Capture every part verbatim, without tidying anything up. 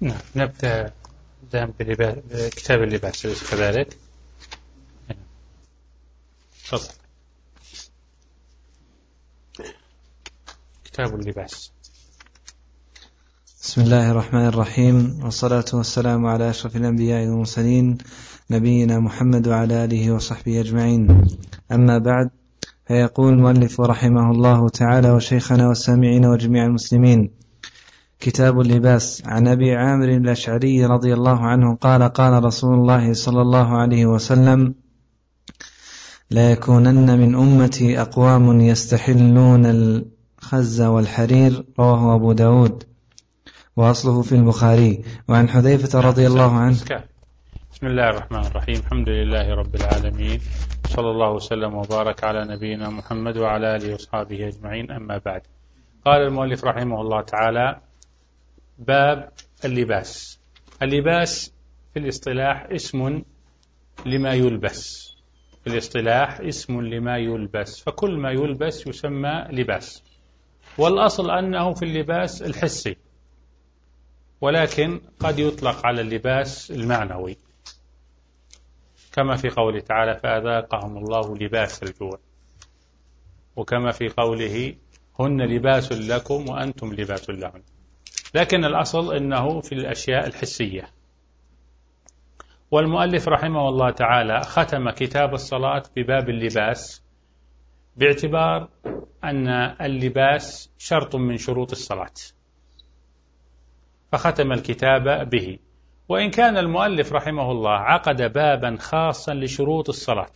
نعم، نبدأ بكتاب اللباس أليس كذلك؟ تفضل. كتاب اللباس. بسم الله الرحمن الرحيم، والصلاة والسلام على أشرف الأنبياء والمرسلين نبينا محمد وعلى آله وصحبه أجمعين. أما بعد، فيقول المؤلف رحمه الله تعالى وشيخنا والسامعين وجميع المسلمين: كتاب اللباس. عن أبي عامر الأشعري رضي الله عنه قال: قال رسول الله صلى الله عليه وسلم: لا يكونن من أمتي أقوام يستحلون الخز والحرير. رواه أبو داود وأصله في البخاري. وعن حذيفة رضي الله عنه. بسم الله الرحمن الرحيم، الحمد لله رب العالمين، صلى الله وسلم وبارك على نبينا محمد وعلى آله وصحبه أجمعين. أما بعد، قال المؤلف رحمه الله تعالى: باب اللباس. اللباس في الاصطلاح اسم لما يلبس، في الاصطلاح اسم لما يلبس، فكل ما يلبس يسمى لباس. والأصل أنه في اللباس الحسي، ولكن قد يطلق على اللباس المعنوي، كما في قوله تعالى: فأذاقهم الله لباس الجوع، وكما في قوله: هن لباس لكم وأنتم لباس لهن. لكن الأصل أنه في الأشياء الحسية. والمؤلف رحمه الله تعالى ختم كتاب الصلاة بباب اللباس، باعتبار أن اللباس شرط من شروط الصلاة، فختم الكتاب به. وإن كان المؤلف رحمه الله عقد بابا خاصا لشروط الصلاة،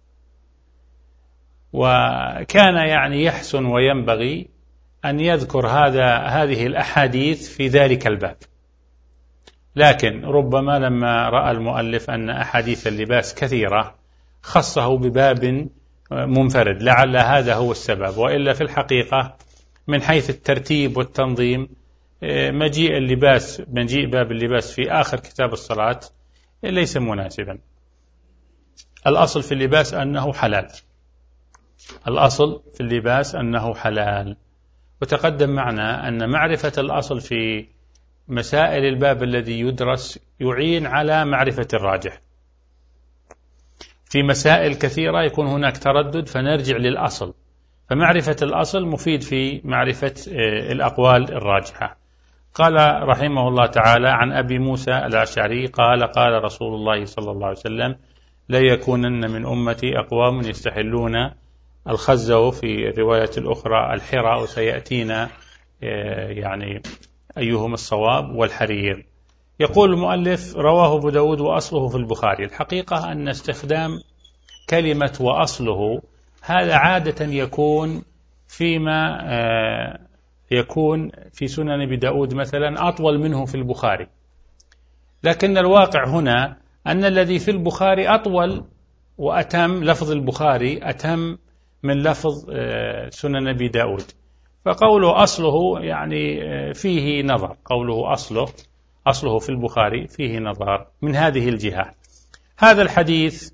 وكان يعني يحسن وينبغي أن يذكر هذا هذه الأحاديث في ذلك الباب، لكن ربما لما رأى المؤلف أن أحاديث اللباس كثيرة خصه بباب منفرد، لعل هذا هو السبب. وإلا في الحقيقة من حيث الترتيب والتنظيم مجيء اللباس مجيء باب اللباس في آخر كتاب الصلاة ليس مناسبا. الأصل في اللباس أنه حلال، الأصل في اللباس أنه حلال. وتقدم معنا أن معرفة الأصل في مسائل الباب الذي يدرس يعين على معرفة الراجح. في مسائل كثيرة يكون هناك تردد فنرجع للأصل، فمعرفة الأصل مفيد في معرفة الأقوال الراجحة. قال رحمه الله تعالى: عن أبي موسى الأشعري قال: قال رسول الله صلى الله عليه وسلم: لا يكونن من أمتي أقوام يستحلون الخز، في الرواية الأخرى الحرى، وسيأتينا يعني أيهم الصواب، والحرير. يقول المؤلف: رواه أبو داود وأصله في البخاري. الحقيقة أن استخدام كلمة وأصله هذا عادة يكون فيما يكون في سنن أبي داود مثلا أطول منه في البخاري، لكن الواقع هنا أن الذي في البخاري أطول وأتم، لفظ البخاري أتم من لفظ سنن أبي داود، فقوله أصله يعني فيه نظر، قوله أصله أصله في البخاري فيه نظر من هذه الجهة. هذا الحديث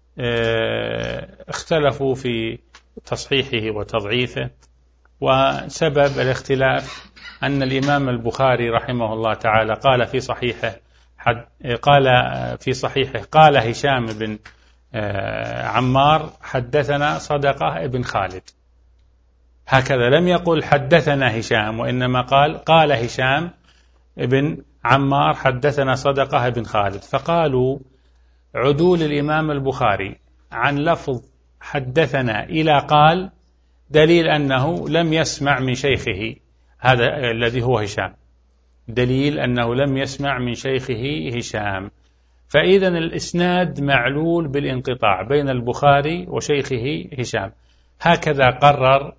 اختلفوا في تصحيحه وتضعيفه، وسبب الاختلاف أن الإمام البخاري رحمه الله تعالى قال في صحيحه قال في صحيحه قال هشام بن عمار: حدثنا صدقة ابن خالد. هكذا لم يقل حدثنا هشام، وإنما قال قال هشام ابن عمار حدثنا صدقة ابن خالد. فقالوا عدول الإمام البخاري عن لفظ حدثنا إلى قال دليل أنه لم يسمع من شيخه، هذا الذي هو هشام، دليل أنه لم يسمع من شيخه هشام. فإذا الإسناد معلول بالانقطاع بين البخاري وشيخه هشام. هكذا قرر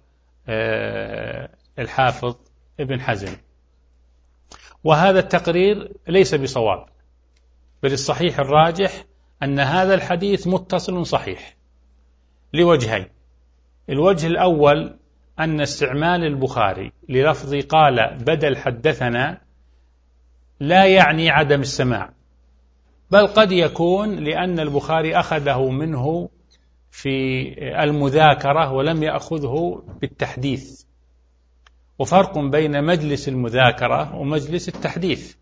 الحافظ ابن حزم، وهذا التقرير ليس بصواب، بل الصحيح الراجح أن هذا الحديث متصل صحيح لوجهين. الوجه الأول أن استعمال البخاري للفظ قال بدل حدثنا لا يعني عدم السماع، بل قد يكون لأن البخاري أخذه منه في المذاكرة ولم يأخذه بالتحديث، وفرق بين مجلس المذاكرة ومجلس التحديث.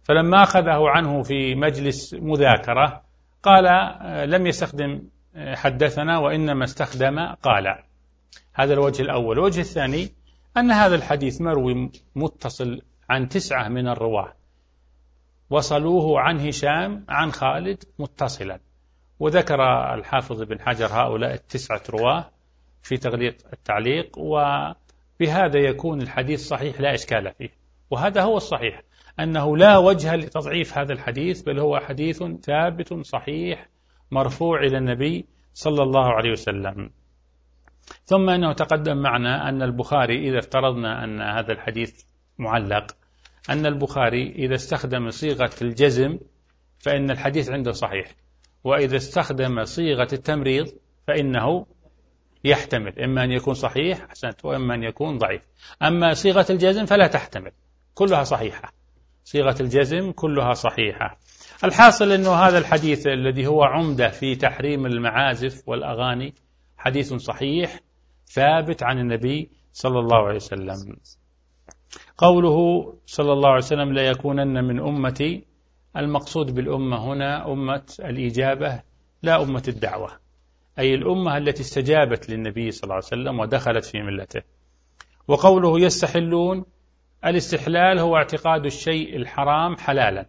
فلما أخذه عنه في مجلس مذاكرة قال لم يستخدم حدثنا وإنما استخدم قال. هذا الوجه الأول. الوجه الثاني أن هذا الحديث مروي متصل عن تسعة من الرواة وصلوه عن هشام عن خالد متصلا، وذكر الحافظ بن حجر هؤلاء التسعة رواه في تغليق التعليق، وبهذا يكون الحديث صحيح لا إشكال فيه. وهذا هو الصحيح، أنه لا وجه لتضعيف هذا الحديث، بل هو حديث ثابت صحيح مرفوع إلى النبي صلى الله عليه وسلم. ثم أنه تقدم معنا أن البخاري إذا افترضنا أن هذا الحديث معلق، أن البخاري إذا استخدم صيغة الجزم فإن الحديث عنده صحيح، وإذا استخدم صيغة التمريض فإنه يحتمل إما أن يكون صحيح أحسنت وإما أن يكون ضعيف. أما صيغة الجزم فلا تحتمل، كلها صحيحة، صيغة الجزم كلها صحيحة. الحاصل أنه هذا الحديث الذي هو عمدة في تحريم المعازف والأغاني حديث صحيح ثابت عن النبي صلى الله عليه وسلم. قوله صلى الله عليه وسلم لا يكونن من أمتي، المقصود بالأمة هنا أمة الإجابة لا أمة الدعوة، أي الأمة التي استجابت للنبي صلى الله عليه وسلم ودخلت في ملته. وقوله يستحلون، الاستحلال هو اعتقاد الشيء الحرام حلالا،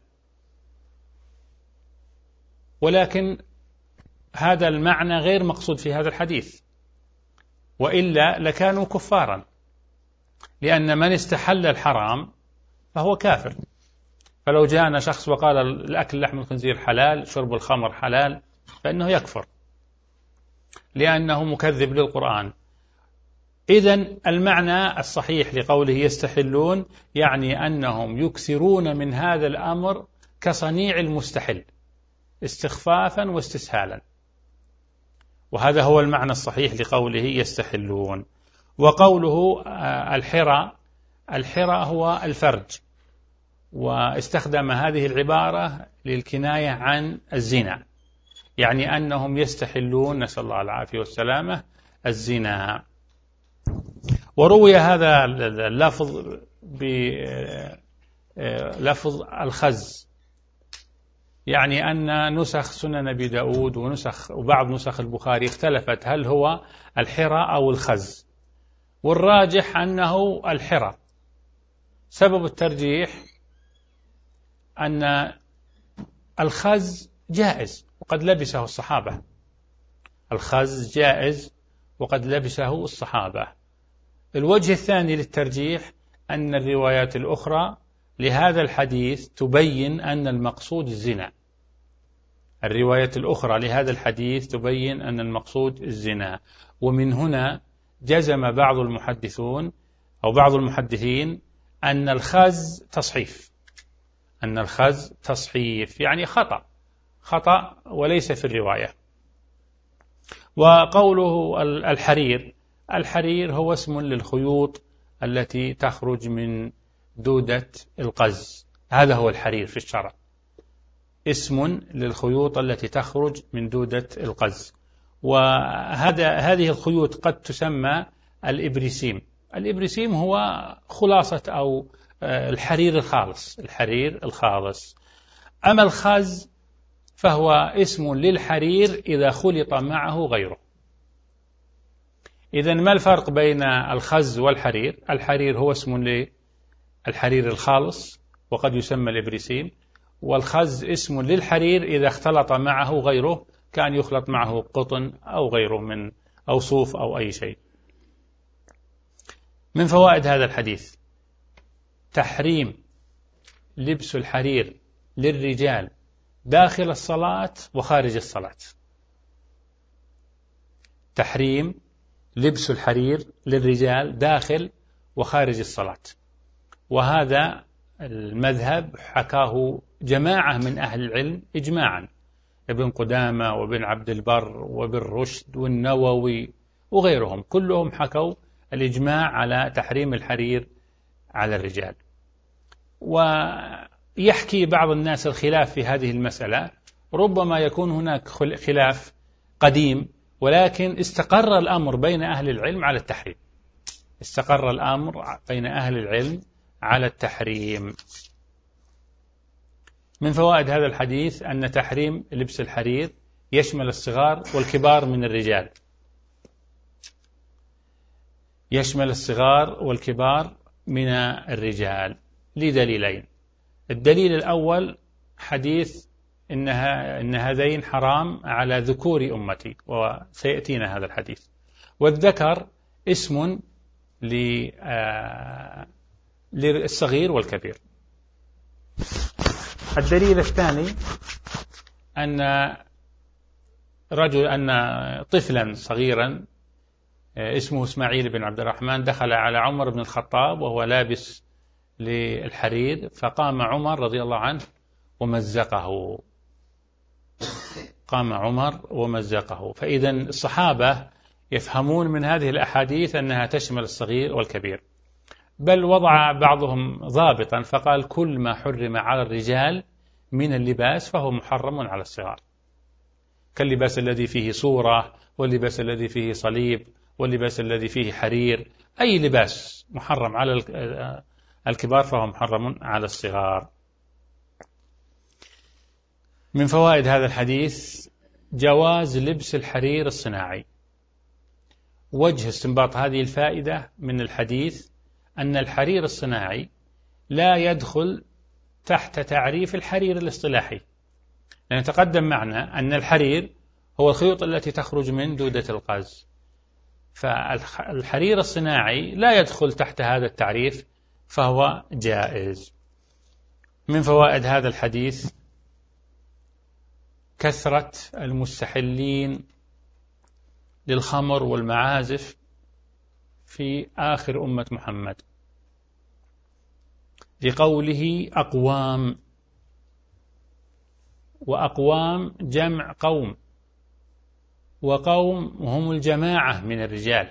ولكن هذا المعنى غير مقصود في هذا الحديث، وإلا لكانوا كفارا، لأن من استحل الحرام فهو كافر. فلو جاءنا شخص وقال الأكل لحم الخنزير حلال، شرب الخمر حلال، فإنه يكفر لأنه مكذب للقرآن. إذن المعنى الصحيح لقوله يستحلون يعني أنهم يكثرون من هذا الأمر كصنيع المستحل استخفافا واستسهالا، وهذا هو المعنى الصحيح لقوله يستحلون. وقوله الحرى، الحرى هو الفرج، واستخدم هذه العبارة للكناية عن الزنا، يعني أنهم يستحلون نسأل الله العافية والسلامة الزنا. وروي هذا اللفظ بلفظ الخز، يعني أن نسخ سنن أبي داود ونسخ وبعض نسخ البخاري اختلفت هل هو الحرى أو الخز، والراجح أنه الحرى. سبب الترجيح أن الخز جائز وقد لبسه الصحابة، الخز جائز وقد لبسه الصحابة. الوجه الثاني للترجيح أن الروايات الأخرى لهذا الحديث تبين أن المقصود الزنا، الروايات الأخرى لهذا الحديث تبين أن المقصود الزنا. ومن هنا جزم بعض المحدثون أو بعض المحدثين أن الخز تصحيف، أن الخز تصحيف يعني خطأ خطأ وليس في الرواية. وقوله الحرير، الحرير هو اسم للخيوط التي تخرج من دودة القز، هذا هو الحرير في الشرع، اسم للخيوط التي تخرج من دودة القز. وهذا هذه الخيوط قد تسمى الإبريسيم، الإبريسيم هو خلاصة أو الحرير الخالص، الحرير الخالص. أما الخز فهو اسم للحرير إذا خلط معه غيره. إذن ما الفرق بين الخز والحرير؟ الحرير هو اسم للحرير الخالص وقد يسمى الإبريسيم، والخز اسم للحرير إذا اختلط معه غيره، كان يخلط معه قطن أو غيره من أو صوف أو أي شيء. من فوائد هذا الحديث تحريم لبس الحرير للرجال داخل الصلاة وخارج الصلاة، تحريم لبس الحرير للرجال داخل وخارج الصلاة. وهذا المذهب حكاه جماعة من أهل العلم إجماعا، ابن قدامة وابن عبد البر وابن رشد والنووي وغيرهم، كلهم حكوا الإجماع على تحريم الحرير على الرجال. ويحكي بعض الناس الخلاف في هذه المسألة، ربما يكون هناك خلاف قديم، ولكن استقر الأمر بين أهل العلم على التحريم، استقر الأمر بين أهل العلم على التحريم. من فوائد هذا الحديث أن تحريم لبس الحرير يشمل الصغار والكبار من الرجال، يشمل الصغار والكبار من الرجال لدليلين. الدليل الأول حديث إنها إن هذين حرام على ذكور أمتي، وسيأتينا هذا الحديث. والذكر اسم للصغير والكبير. الدليل الثاني أن رجل أن طفلا صغيرا اسمه إسماعيل بن عبد الرحمن دخل على عمر بن الخطاب وهو لابس للحرير، فقام عمر رضي الله عنه ومزقه، قام عمر ومزقه. فإذا الصحابة يفهمون من هذه الأحاديث أنها تشمل الصغير والكبير، بل وضع بعضهم ضابطا فقال كل ما حرم على الرجال من اللباس فهو محرم على الصغار، كاللباس الذي فيه صورة، واللباس الذي فيه صليب، واللباس الذي فيه حرير. أي لباس محرم على الكبار فهو محرم على الصغار. من فوائد هذا الحديث جواز لبس الحرير الصناعي. وجه استنباط هذه الفائدة من الحديث أن الحرير الصناعي لا يدخل تحت تعريف الحرير الاصطلاحي، لأن تقدم معنا أن الحرير هو الخيوط التي تخرج من دودة القز، فالحرير الصناعي لا يدخل تحت هذا التعريف فهو جائز. من فوائد هذا الحديث كثرة المستحلين للخمر والمعازف في آخر أمة محمد، لقوله أقوام، وأقوام جمع قوم، وقوم هم الجماعة من الرجال،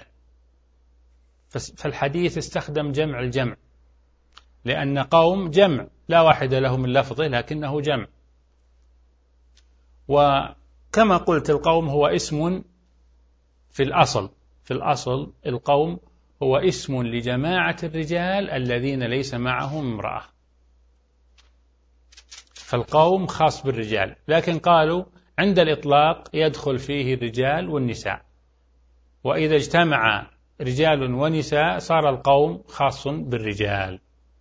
فالحديث استخدم جمع الجمع، لأن قوم جمع لا واحد له من لفظه لكنه جمع. وكما قلت القوم هو اسم في الأصل، في الأصل القوم هو اسم لجماعة الرجال الذين ليس معهم امرأة، فالقوم خاص بالرجال، لكن قالوا عند الإطلاق يدخل فيه الرجال والنساء، وإذا اجتمع رجال ونساء صار القوم خاص بالرجال.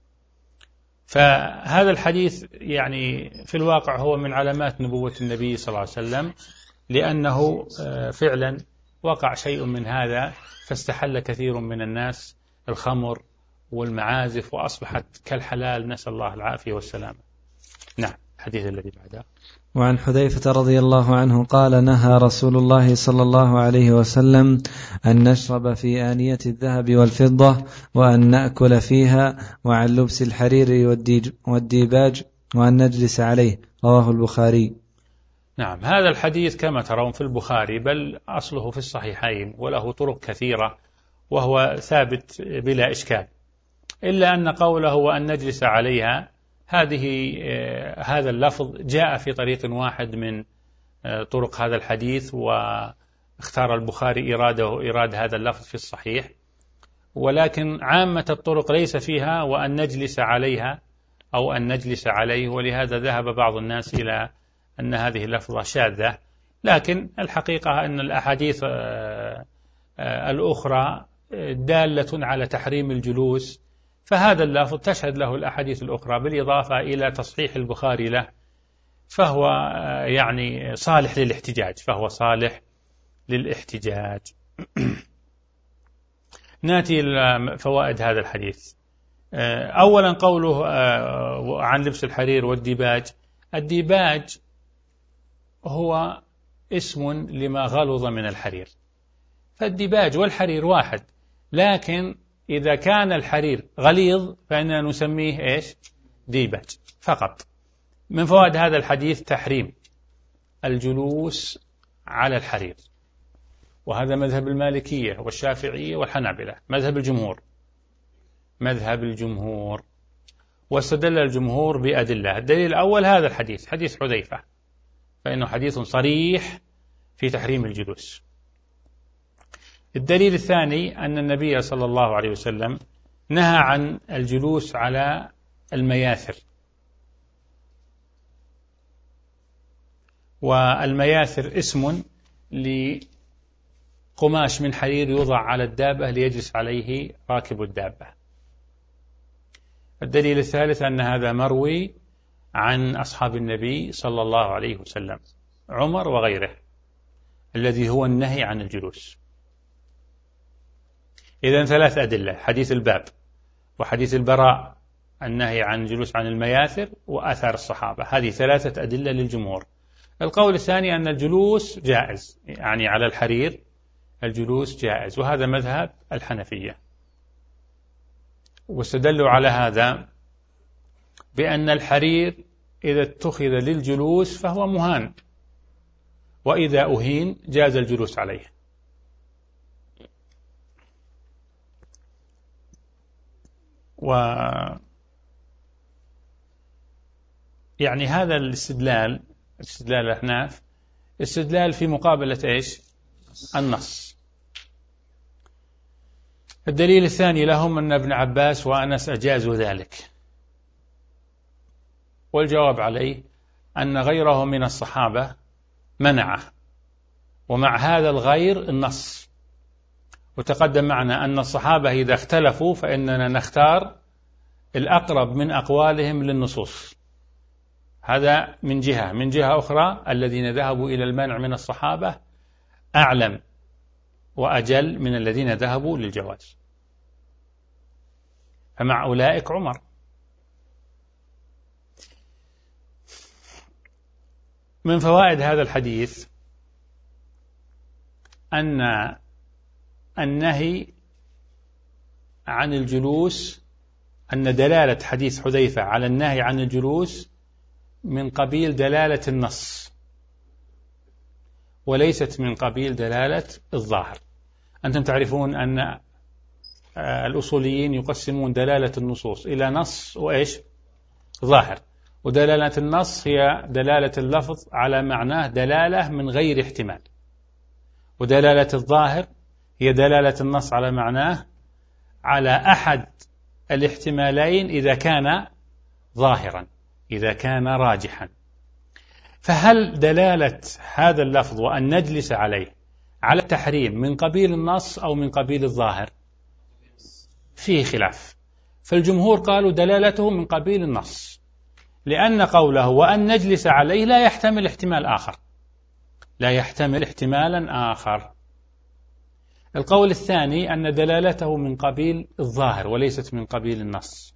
فهذا الحديث يعني في الواقع هو من علامات نبوة النبي صلى الله عليه وسلم، لأنه فعلا وقع شيء من هذا فاستحل كثير من الناس الخمر والمعازف وأصبحت كالحلال، نسأل الله العافية والسلامة. نعم، الحديث الذي بعده. وعن حذيفة رضي الله عنه قال نهى رسول الله صلى الله عليه وسلم أن نشرب في آنية الذهب والفضة وأن نأكل فيها، وعن لبس الحرير والديباج وأن نجلس عليه، رواه البخاري. نعم، هذا الحديث كما ترون في البخاري، بل أصله في الصحيحين وله طرق كثيرة وهو ثابت بلا إشكال، إلا أن قوله وأن نجلس عليها هذه هذا اللفظ جاء في طريق واحد من طرق هذا الحديث، واختار البخاري إيراده إيراد هذا اللفظ في الصحيح، ولكن عامة الطرق ليس فيها وأن نجلس عليها أو أن نجلس عليه، ولهذا ذهب بعض الناس إلى أن هذه اللفظة شاذة، لكن الحقيقة أن الأحاديث الأخرى دالة على تحريم الجلوس، فهذا اللفظ تشهد له الأحاديث الأخرى بالإضافة إلى تصحيح البخاري له، فهو يعني صالح للاحتجاج، فهو صالح للاحتجاج. نأتي إلى فوائد هذا الحديث. أولا قوله عن لبس الحرير والديباج. الديباج هو اسم لما غلظ من الحرير، فالديباج والحرير واحد، لكن إذا كان الحرير غليظ فإننا نسميه إيش؟ ديباج فقط. من فوائد هذا الحديث تحريم الجلوس على الحرير، وهذا مذهب المالكية والشافعية والحنابلة، مذهب الجمهور مذهب الجمهور واستدل الجمهور بأدلة. الدليل الأول هذا الحديث، حديث حذيفة، فإنه حديث صريح في تحريم الجلوس. الدليل الثاني أن النبي صلى الله عليه وسلم نهى عن الجلوس على المياثر، والمياثر اسم لقماش من حرير يوضع على الدابة ليجلس عليه راكب الدابة. الدليل الثالث أن هذا مروي عن أصحاب النبي صلى الله عليه وسلم، عمر وغيره، الذي هو النهي عن الجلوس. إذن ثلاث أدلة: حديث الباب، وحديث البراء النهي عن الجلوس عن المياثر، وأثار الصحابة. هذه ثلاثة أدلة للجمهور. القول الثاني أن الجلوس جائز، يعني على الحرير الجلوس جائز، وهذا مذهب الحنفية. واستدلوا على هذا بأن الحرير إذا اتخذ للجلوس فهو مهان، وإذا أهين جاز الجلوس عليه. و يعني هذا الاستدلال، استدلال الأحناف، استدلال في مقابلة إيش؟ النص. الدليل الثاني لهم أن ابن عباس وأنس أجازوا ذلك، والجواب عليه أن غيره من الصحابة منعه، ومع هذا الغير النص. وتقدم معنا أن الصحابة إذا اختلفوا فإننا نختار الأقرب من أقوالهم للنصوص. هذا من جهة. من جهة أخرى الذين ذهبوا إلى المنع من الصحابة أعلم وأجل من الذين ذهبوا للجواز، فمع أولئك عمر. من فوائد هذا الحديث أن النهي عن الجلوس، أن دلالة حديث حذيفة على النهي عن الجلوس من قبيل دلالة النص، وليست من قبيل دلالة الظاهر. أنتم تعرفون أن الأصوليين يقسمون دلالة النصوص إلى نص وإيش؟ ظاهر. ودلالة النص هي دلالة اللفظ على معناه دلالة من غير احتمال، ودلالة الظاهر هي دلالة النص على معناه على أحد الاحتمالين إذا كان ظاهرا، إذا كان راجحا. فهل دلالة هذا اللفظ وأن نجلس عليه على التحريم من قبيل النص أو من قبيل الظاهر؟ فيه خلاف. فالجمهور قالوا دلالته من قبيل النص، لأن قوله وأن نجلس عليه لا يحتمل احتمال آخر، لا يحتمل احتمالا آخر. القول الثاني أن دلالته من قبيل الظاهر وليست من قبيل النص.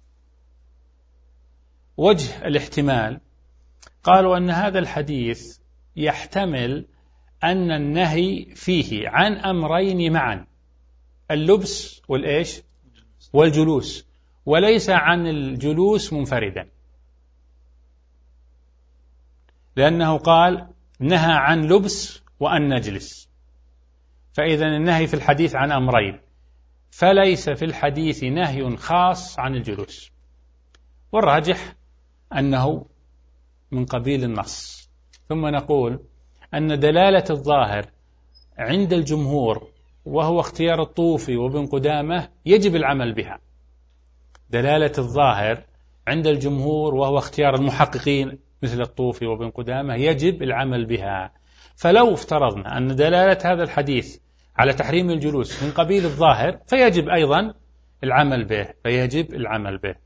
وجه الاحتمال قالوا أن هذا الحديث يحتمل أن النهي فيه عن أمرين معا: اللبس والإيش؟ والجلوس، وليس عن الجلوس منفردا، لأنه قال نهى عن لبس وأن نجلس، فإذا النهي في الحديث عن أمرين، فليس في الحديث نهي خاص عن الجلوس. والراجح أنه من قبيل النص. ثم نقول أن دلالة الظاهر عند الجمهور، وهو اختيار الطوفي وابن قدامة، يجب العمل بها. دلالة الظاهر عند الجمهور وهو اختيار المحققين مثل الطوفي وابن قدامة يجب العمل بها. فلو افترضنا أن دلالة هذا الحديث على تحريم الجلوس من قبيل الظاهر فيجب أيضا العمل به فيجب العمل به.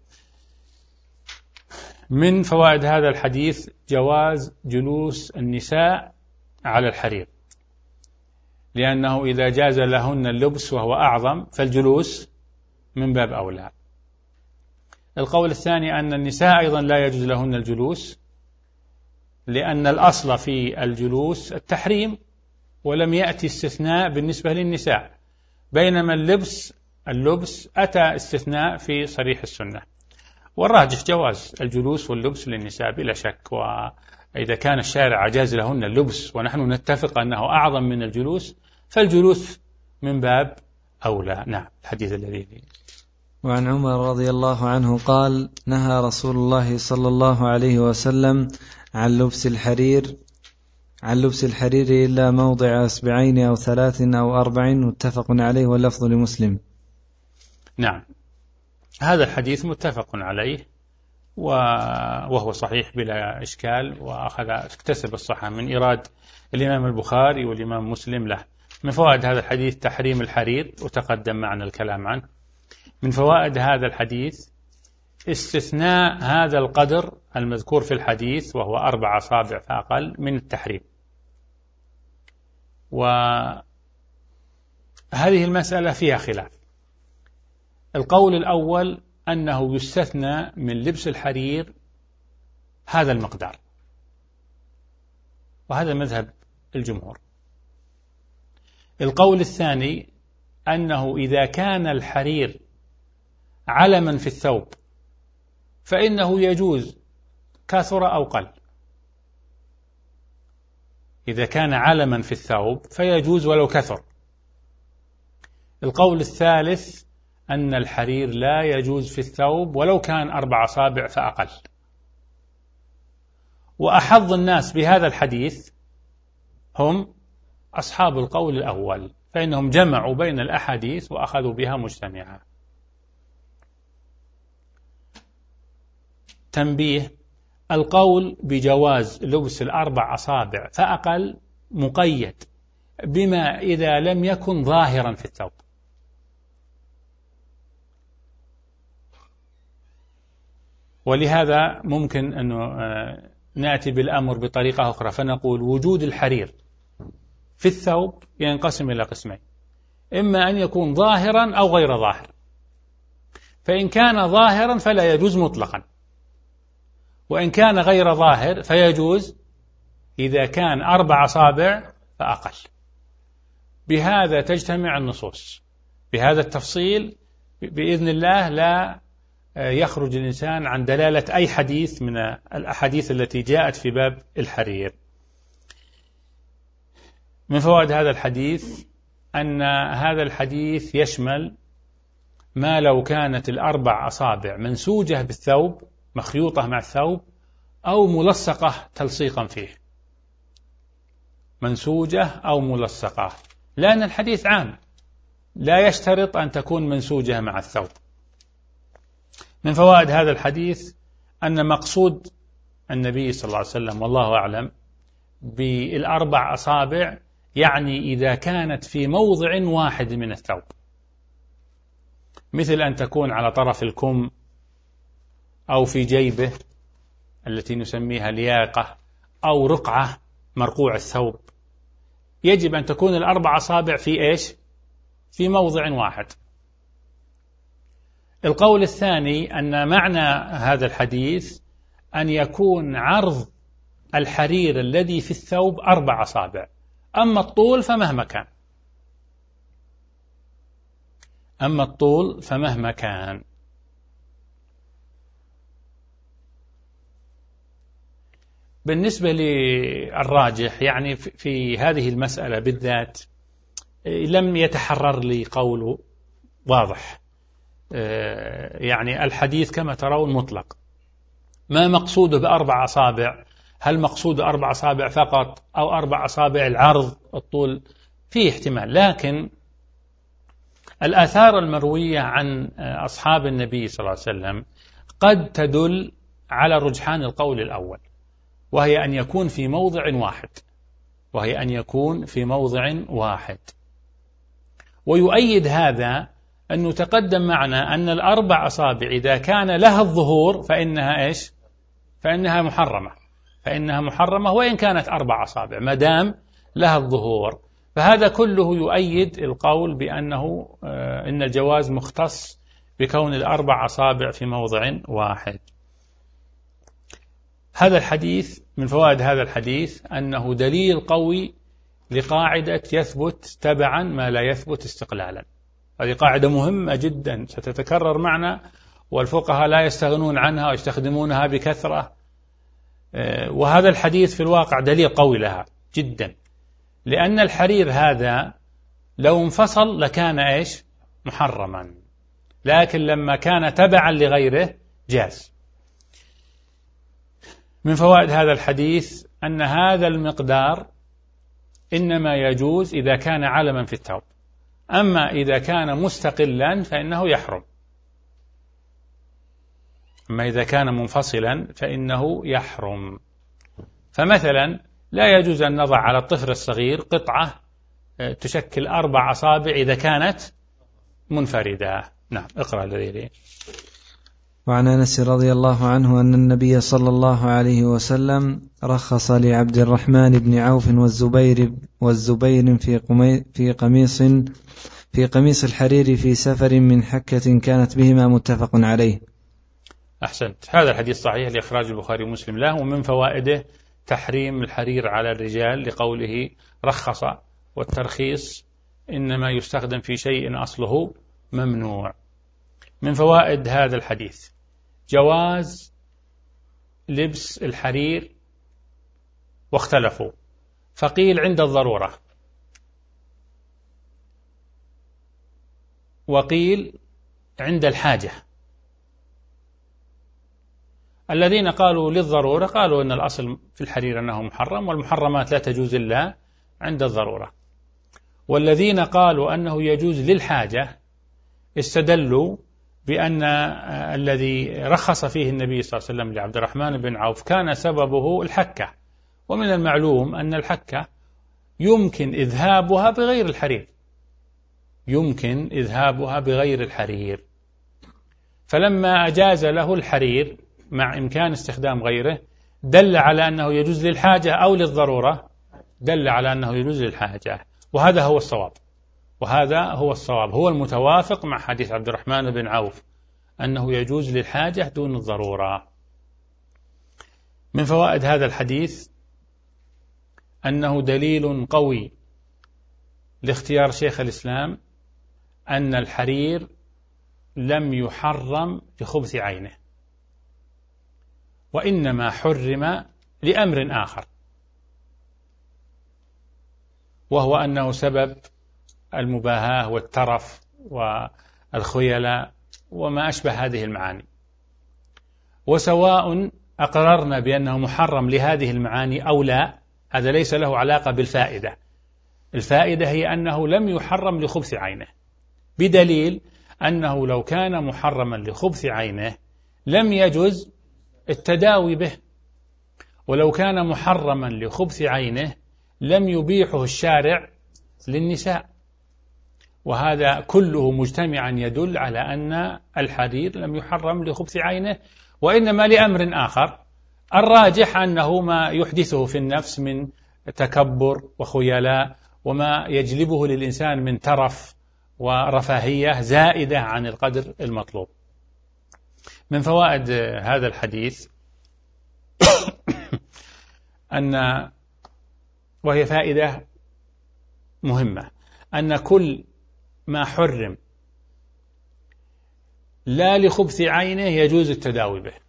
من فوائد هذا الحديث جواز جلوس النساء على الحرير، لأنه إذا جاز لهن اللبس وهو أعظم فالجلوس من باب أولى. القول الثاني أن النساء أيضا لا يجوز لهن الجلوس، لأن الأصل في الجلوس التحريم، ولم يأتي استثناء بالنسبة للنساء، بينما اللبس اللبس أتى استثناء في صريح السنة. والراجح جواز الجلوس واللبس للنساء بلا شك. وإذا كان الشارع جاز لهن اللبس ونحن نتفق أنه أعظم من الجلوس فالجلوس من باب أولى. نعم. الحديث الذي وعن عمر رضي الله عنه قال: نهى رسول الله صلى الله عليه وسلم عن لبس الحرير عن لبس الحرير إلا موضع أصبعين أو ثلاث أو أربع، متفق عليه واللفظ لمسلم. نعم، هذا الحديث متفق عليه، وهو صحيح بلا إشكال، وأخذ اكتسب الصحة من إيراد الإمام البخاري والإمام مسلم له. من فوائد هذا الحديث تحريم الحرير، وتقدم معنا الكلام عنه. من فوائد هذا الحديث استثناء هذا القدر المذكور في الحديث وهو أربع أصابع فأقل من التحريم. وهذه المسألة فيها خلاف. القول الأول أنه يستثنى من لبس الحرير هذا المقدار، وهذا مذهب الجمهور. القول الثاني أنه إذا كان الحرير علما في الثوب فإنه يجوز كثر أو قل. إذا كان علما في الثوب فيجوز ولو كثر. القول الثالث أن الحرير لا يجوز في الثوب ولو كان أربع أصابع فأقل. وأحظ الناس بهذا الحديث هم أصحاب القول الأول، فإنهم جمعوا بين الأحاديث وأخذوا بها مجتمعا. تنبيه: القول بجواز لبس الأربع أصابع فأقل مقيد بما إذا لم يكن ظاهرا في الثوب. ولهذا ممكن أن نأتي بالأمر بطريقة أخرى، فنقول وجود الحرير في الثوب ينقسم إلى قسمين: إما أن يكون ظاهرا أو غير ظاهر. فإن كان ظاهرا فلا يجوز مطلقا، وإن كان غير ظاهر فيجوز إذا كان أربع أصابع فأقل. بهذا تجتمع النصوص. بهذا التفصيل بإذن الله لا يخرج الإنسان عن دلالة أي حديث من الأحاديث التي جاءت في باب الحرير. من فوائد هذا الحديث أن هذا الحديث يشمل ما لو كانت الأربع أصابع منسوجة بالثوب، مخيوطة مع الثوب، أو ملصقة تلصيقا فيه، منسوجة أو ملصقة، لأن الحديث عام لا يشترط أن تكون منسوجة مع الثوب. من فوائد هذا الحديث أن مقصود النبي صلى الله عليه وسلم والله أعلم بالأربع أصابع يعني إذا كانت في موضع واحد من الثوب، مثل أن تكون على طرف الكم أو في جيبه التي نسميها لياقة، أو رقعة مرقوع الثوب. يجب أن تكون الأربع أصابع في إيش؟ في موضع واحد. القول الثاني أن معنى هذا الحديث أن يكون عرض الحرير الذي في الثوب أربع أصابع، أما الطول فمهما كان أما الطول فمهما كان. بالنسبة للراجح يعني في هذه المسألة بالذات لم يتحرر لي قول واضح. يعني الحديث كما ترون مطلق، ما مقصوده بأربع أصابع؟ هل مقصود أربع أصابع فقط أو أربع أصابع العرض الطول؟ فيه احتمال، لكن الآثار المروية عن أصحاب النبي صلى الله عليه وسلم قد تدل على رجحان القول الأول، وهي أن يكون في موضع واحد وهي أن يكون في موضع واحد ويؤيد هذا أنه تقدم معنا أن الأربع أصابع إذا كان لها الظهور فإنها إيش؟ فإنها محرمة فإنها محرمة وإن كانت أربع أصابع ما دام لها الظهور. فهذا كله يؤيد القول بأنه إن الجواز مختص بكون الأربع أصابع في موضع واحد. هذا الحديث من فوائد هذا الحديث أنه دليل قوي لقاعدة يثبت تبعا ما لا يثبت استقلالا. هذه قاعدة مهمة جدا ستتكرر معنا، والفقهاء لا يستغنون عنها ويستخدمونها بكثرة، وهذا الحديث في الواقع دليل قوي لها جدا، لأن الحرير هذا لو انفصل لكان إيش؟ محرما، لكن لما كان تبعا لغيره جاز. من فوائد هذا الحديث أن هذا المقدار إنما يجوز إذا كان علما في الثوب، أما إذا كان مستقلا فإنه يحرم. أما إذا كان منفصلا فإنه يحرم. فمثلا لا يجوز أن نضع على الطفل الصغير قطعة تشكل أربع أصابع إذا كانت منفردة. نعم، اقرأ الذي. وعن أنس رضي الله عنه أن النبي صلى الله عليه وسلم رخص لعبد الرحمن بن عوف والزبير والزبير في في قميص في قميص الحرير في سفر من حكة كانت بهما متفق عليه. أحسنت. هذا الحديث صحيح لإخراج البخاري ومسلم له. ومن فوائده تحريم الحرير على الرجال لقوله رخص، والترخيص إنما يستخدم في شيء أصله ممنوع. من فوائد هذا الحديث جواز لبس الحرير، واختلفوا، فقيل عند الضرورة، وقيل عند الحاجة. الذين قالوا للضرورة قالوا أن الأصل في الحرير أنه محرم، والمحرمات لا تجوز إلا عند الضرورة. والذين قالوا أنه يجوز للحاجة استدلوا بأن الذي رخص فيه النبي صلى الله عليه وسلم لعبد الرحمن بن عوف كان سببه الحكة، ومن المعلوم أن الحكة يمكن إذهابها بغير الحرير، يمكن إذهابها بغير الحرير، فلما أجاز له الحرير مع إمكان استخدام غيره دل على أنه يجوز للحاجة أو للضرورة، دل على أنه يجوز للحاجة، وهذا هو الصواب، وهذا هو الصواب، هو المتوافق مع حديث عبد الرحمن بن عوف أنه يجوز للحاجة دون الضرورة. من فوائد هذا الحديث أنه دليل قوي لاختيار شيخ الإسلام أن الحرير لم يحرم لخبث عينه، وإنما حرم لأمر آخر، وهو أنه سبب المباهاة والترف والخيلاء وما أشبه هذه المعاني. وسواء أقررنا بأنه محرم لهذه المعاني أو لا، هذا ليس له علاقة بالفائدة. الفائدة هي أنه لم يحرم لخبث عينه، بدليل أنه لو كان محرما لخبث عينه لم يجوز التداوي به، ولو كان محرما لخبث عينه لم يبيحه الشارع للنساء، وهذا كله مجتمعا يدل على أن الحرير لم يحرم لخبث عينه، وإنما لأمر آخر. الراجح أنه ما يحدثه في النفس من تكبر وخيلاء وما يجلبه للإنسان من ترف ورفاهية زائدة عن القدر المطلوب. من فوائد هذا الحديث أن، وهي فائدة مهمة، أن كل ما حرم لا لخبث عينه يجوز التداوي به،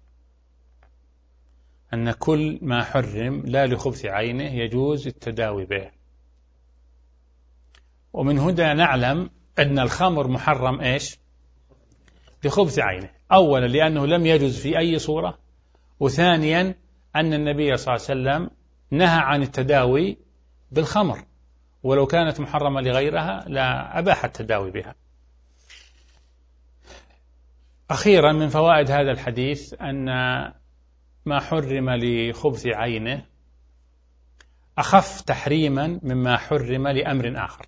أن كل ما حرم لا لخبث عينه يجوز التداوي به. ومن هنا نعلم أن الخمر محرم إيش؟ لخبث عينه، أولا لأنه لم يجوز في أي صورة، وثانيا أن النبي صلى الله عليه وسلم نهى عن التداوي بالخمر، ولو كانت محرمة لغيرها لا أباح التداوي بها. أخيرا من فوائد هذا الحديث أن ما حرم لخبث عينه أخف تحريما مما حرم لأمر آخر.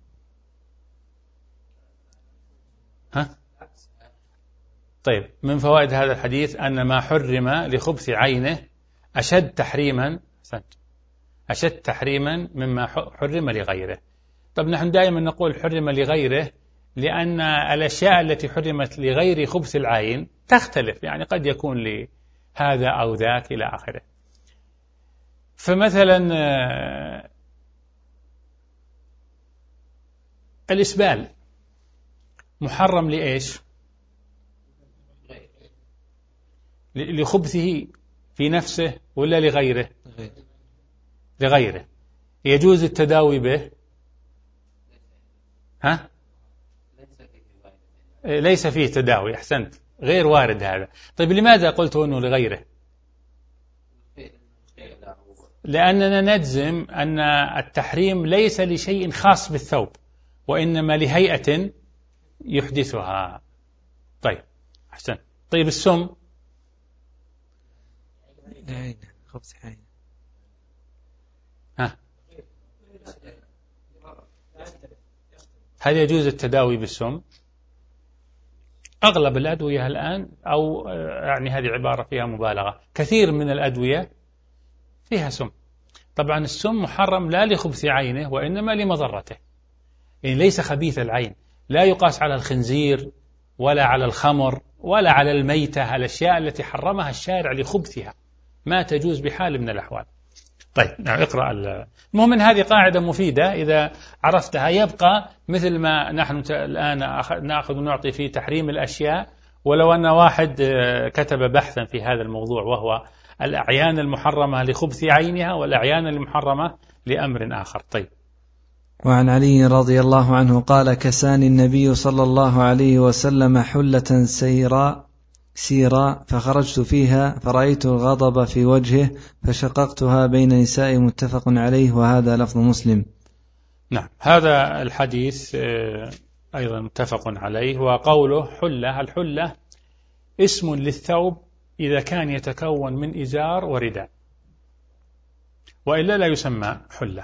ها؟ طيب، من فوائد هذا الحديث أن ما حرم لخبث عينه أشد تحريما أشد تحريما مما حرم لغيره. طب نحن دائما نقول حرم لغيره لأن الأشياء التي حرمت لغير خبث العين تختلف، يعني قد يكون لهذا أو ذاك إلى آخره. فمثلا الإسبال محرم لإيش؟ لخبثه في نفسه ولا لغيره؟ لغيره. يجوز التداوي به؟ ها؟ ليس فيه تداوي. أحسنت، غير وارد هذا. طيب لماذا قلت أنه لغيره؟ لأننا نجزم أن التحريم ليس لشيء خاص بالثوب، وإنما لهيئة يحدثها. طيب أحسن. طيب السم عينه خبز عينه. ها هل يجوز التداوي بالسم؟ أغلب الأدوية الآن، أو يعني هذه عبارة فيها مبالغة، كثير من الأدوية فيها سم. طبعا السم محرم لا لخبث عينه وإنما لمضرته، يعني ليس خبيث العين، لا يقاس على الخنزير ولا على الخمر ولا على الميتة، الأشياء التي حرمها الشارع لخبثها ما تجوز بحال من الأحوال. طيب نعم اقرأ. المهم ان هذه قاعدة مفيدة إذا عرفتها، يبقى مثل ما نحن الآن نأخذ ونعطي في تحريم الأشياء، ولو أن واحد كتب بحثا في هذا الموضوع وهو الأعيان المحرمة لخبث عينها والأعيان المحرمة لأمر آخر. طيب. وعن علي رضي الله عنه قال: كساني النبي صلى الله عليه وسلم حلة سيراء سيرا فخرجت فيها فرأيت الغضب في وجهه فشققتها بين نساء، متفق عليه، وهذا لفظ مسلم. نعم هذا الحديث أيضا متفق عليه. وقوله حلة، الحلة اسم للثوب إذا كان يتكون من إزار ورداء، وإلا لا يسمى حلة.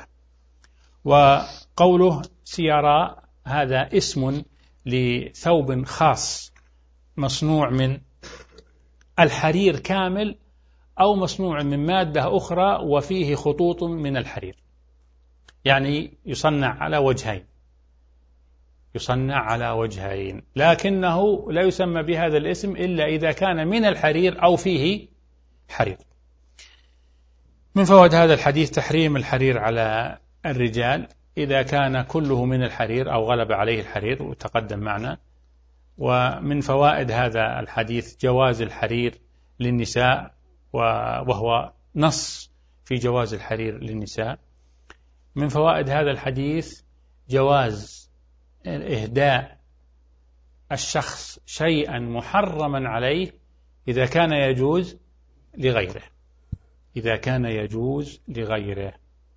وقوله سيراء هذا اسم لثوب خاص مصنوع من الحرير كامل أو مصنوع من مادة أخرى وفيه خطوط من الحرير، يعني يصنع على وجهين، يصنع على وجهين، لكنه لا يسمى بهذا الاسم إلا إذا كان من الحرير أو فيه حرير. من فوائد هذا الحديث تحريم الحرير على الرجال إذا كان كله من الحرير أو غلب عليه الحرير، وتقدم معنا. ومن فوائد هذا الحديث جواز الحرير للنساء، وهو نص في جواز الحرير للنساء. من فوائد هذا الحديث جواز إهداء الشخص شيئا محرما عليه إذا كان يجوز لغيره، إذا كان يجوز لغيره.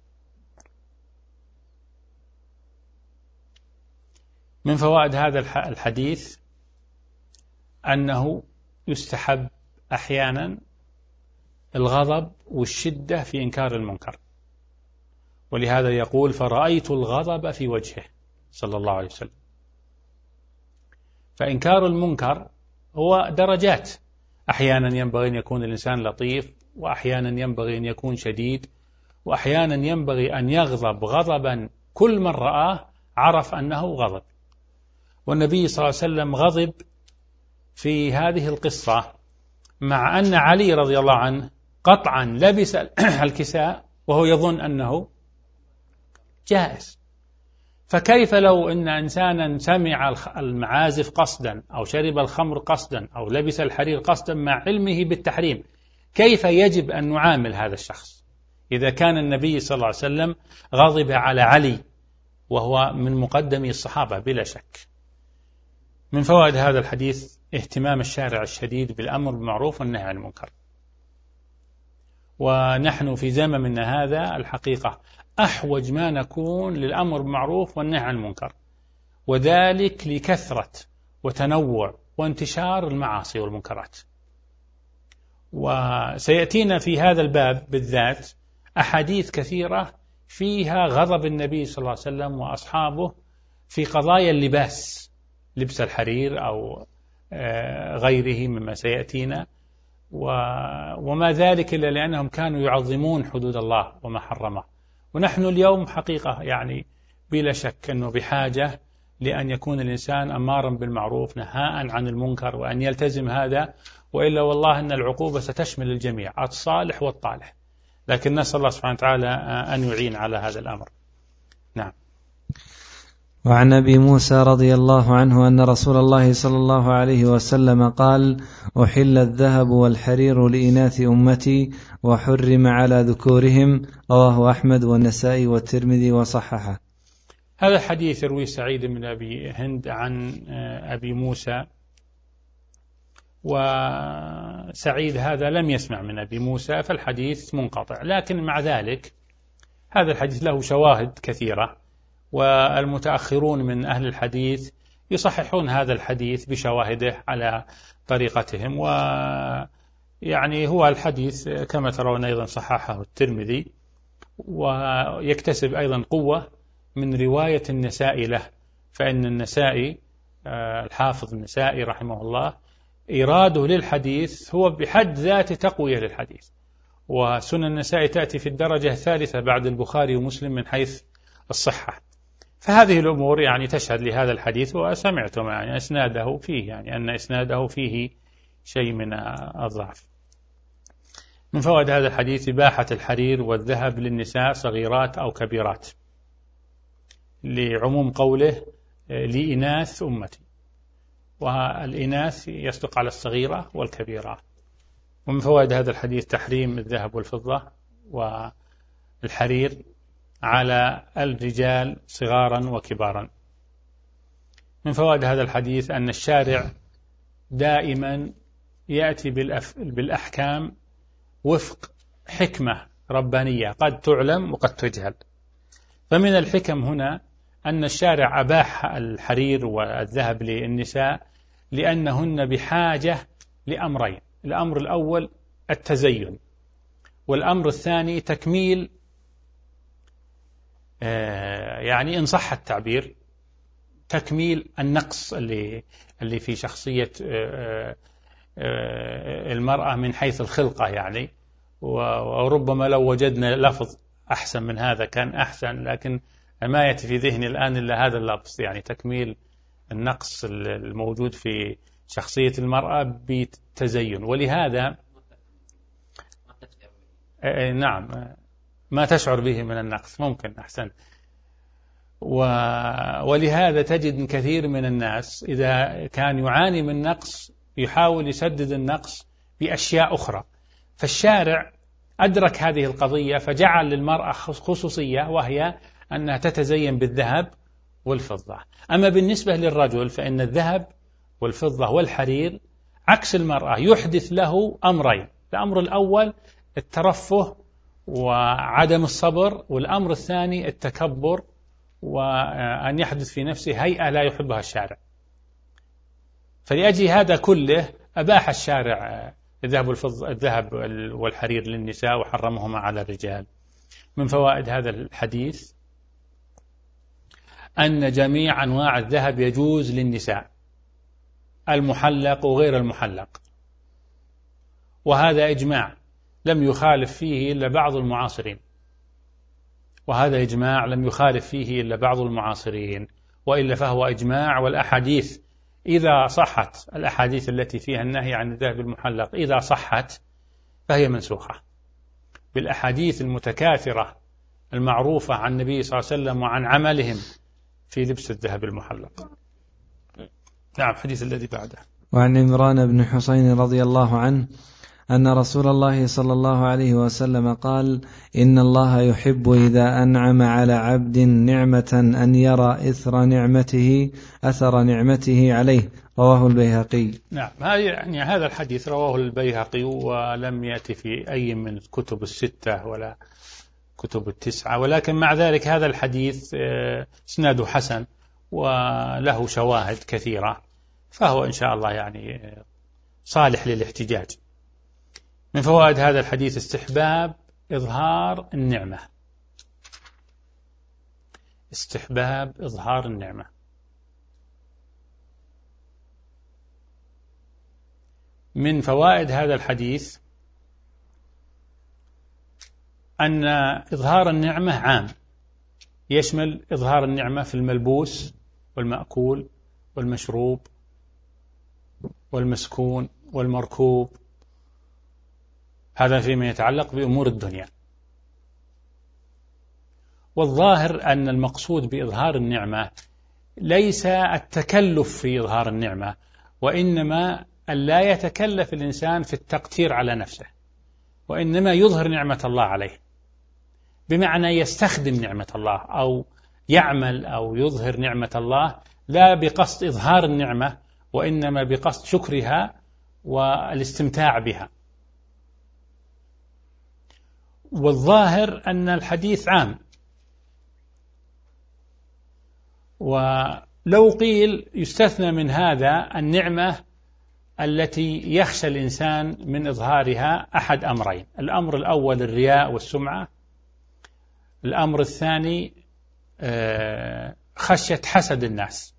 من فوائد هذا الحديث أنه يستحب أحيانا الغضب والشدة في إنكار المنكر، ولهذا يقول فرأيت الغضب في وجهه صلى الله عليه وسلم. فإنكار المنكر هو درجات، أحيانا ينبغي أن يكون الإنسان لطيف، وأحيانا ينبغي أن يكون شديد، وأحيانا ينبغي أن يغضب غضبا كل من رآه عرف أنه غضب. والنبي صلى الله عليه وسلم غضب في هذه القصة مع أن علي رضي الله عنه قطعا لبس الكساء وهو يظن أنه جائز. فكيف لو أن إنسانا سمع المعازف قصدا أو شرب الخمر قصدا أو لبس الحرير قصدا مع علمه بالتحريم، كيف يجب أن نعامل هذا الشخص إذا كان النبي صلى الله عليه وسلم غضب على علي وهو من مقدمي الصحابة بلا شك. من فوائد هذا الحديث اهتمام الشارع الشديد بالأمر بالمعروف والنهي عن المنكر. ونحن في زمننا هذا الحقيقة أحوج ما نكون للأمر بالمعروف والنهي عن المنكر، وذلك لكثرة وتنوع وانتشار المعاصي والمنكرات. وسيأتينا في هذا الباب بالذات أحاديث كثيرة فيها غضب النبي صلى الله عليه وسلم وأصحابه في قضايا اللباس، لبس الحرير أو غيره مما سيأتينا، وما ذلك إلا لأنهم كانوا يعظمون حدود الله وما حرمه. ونحن اليوم حقيقة يعني بلا شك أنه بحاجة لأن يكون الإنسان أمارا بالمعروف نهاء عن المنكر، وأن يلتزم هذا، وإلا والله أن العقوبة ستشمل الجميع الصالح والطالح. لكن نسأل الله سبحانه وتعالى أن يعين على هذا الأمر. نعم. وعن أبي موسى رضي الله عنه أن رسول الله صلى الله عليه وسلم قال: أحل الذهب والحرير لإناث أمتي وحرم على ذكورهم، رواه أحمد والنسائي والترمذي وصححه. هذا الحديث يروي سعيد بن أبي هند عن أبي موسى، وسعيد هذا لم يسمع من أبي موسى فالحديث منقطع، لكن مع ذلك هذا الحديث له شواهد كثيرة، والمتأخرون من أهل الحديث يصححون هذا الحديث بشواهده على طريقتهم. يعني هو الحديث كما ترون أيضا صححه الترمذي، ويكتسب أيضا قوة من رواية النسائي له، فإن النسائي الحافظ النسائي رحمه الله إراده للحديث هو بحد ذاته تقوية للحديث، وسنن النسائي تأتي في الدرجة الثالثة بعد البخاري ومسلم من حيث الصحة. فهذه الأمور يعني تشهد لهذا الحديث، وسمعتم يعني إسناده فيه، يعني أن إسناده فيه شيء من الضعف. من فوائد هذا الحديث إباحة الحرير والذهب للنساء صغيرات أو كبيرات، لعموم قوله لإناث أمتي، والإناث يصدق على الصغيرة والكبيرة. ومن فوائد هذا الحديث تحريم الذهب والفضة والحرير على الرجال صغارا وكبارا. من فوائد هذا الحديث أن الشارع دائما يأتي بالأحكام وفق حكمة ربانية قد تعلم وقد تجهل. فمن الحكم هنا أن الشارع أباح الحرير والذهب للنساء لأنهن بحاجة لأمرين: الأمر الأول التزين، والأمر الثاني تكميل، يعني إن صح التعبير تكميل النقص اللي اللي في شخصية المرأة من حيث الخلقة يعني. وربما لو وجدنا لفظ أحسن من هذا كان أحسن، لكن ما يأتي في ذهني الآن إلا هذا اللفظ، يعني تكميل النقص الموجود في شخصية المرأة بالتزين. ولهذا نعم ما تشعر به من النقص، ممكن أحسن. ولهذا تجد كثير من الناس إذا كان يعاني من نقص يحاول يسدد النقص بأشياء أخرى. فالشارع أدرك هذه القضية فجعل للمرأة خصوصية، وهي أنها تتزين بالذهب والفضة. أما بالنسبة للرجل فإن الذهب والفضة والحرير عكس المرأة، يحدث له أمرين: الأمر الأول الترفه وعدم الصبر، والأمر الثاني التكبر، وأن يحدث في نفسه هيئة لا يحبها الشارع. فلأجل هذا كله أباح الشارع الذهب والفضة الذهب والحرير للنساء وحرمهما على الرجال. من فوائد هذا الحديث أن جميع أنواع الذهب يجوز للنساء، المحلق وغير المحلق، وهذا إجماع لم يخالف فيه إلا بعض المعاصرين، وهذا إجماع لم يخالف فيه إلا بعض المعاصرين، وإلا فهو إجماع. والأحاديث إذا صحت، الأحاديث التي فيها النهي عن الذهب المحلق إذا صحت فهي منسوخة بالأحاديث المتكاثرة المعروفة عن النبي صلى الله عليه وسلم وعن عملهم في لبس الذهب المحلق. نعم. الحديث الذي بعده. وعن عمران بن حسين رضي الله عنه أن رسول الله صلى الله عليه وسلم قال: إن الله يحب إذا أنعم على عبد نعمة أن يرى إثر نعمته أثر نعمته عليه. رواه البيهقي. نعم. يعني هذا الحديث رواه البيهقي ولم يأتي في أي من الكتب الستة ولا كتب التسعة، ولكن مع ذلك هذا الحديث اسناده حسن وله شواهد كثيرة، فهو إن شاء الله يعني صالح للاحتجاج. من فوائد هذا الحديث استحباب إظهار النعمة، استحباب إظهار النعمة. من فوائد هذا الحديث أن إظهار النعمة عام، يشمل إظهار النعمة في الملبوس والمأكول والمشروب والمسكون والمركوب، هذا فيما يتعلق بأمور الدنيا. والظاهر أن المقصود بإظهار النعمة ليس التكلف في إظهار النعمة، وإنما أن لا يتكلف الإنسان في التقتير على نفسه، وإنما يظهر نعمة الله عليه، بمعنى يستخدم نعمة الله أو يعمل أو يظهر نعمة الله لا بقصد إظهار النعمة، وإنما بقصد شكرها والاستمتاع بها. والظاهر أن الحديث عام، ولو قيل يستثنى من هذا النعمة التي يخشى الإنسان من إظهارها أحد أمرين: الأمر الأول الرياء والسمعة، الأمر الثاني خشية حسد الناس.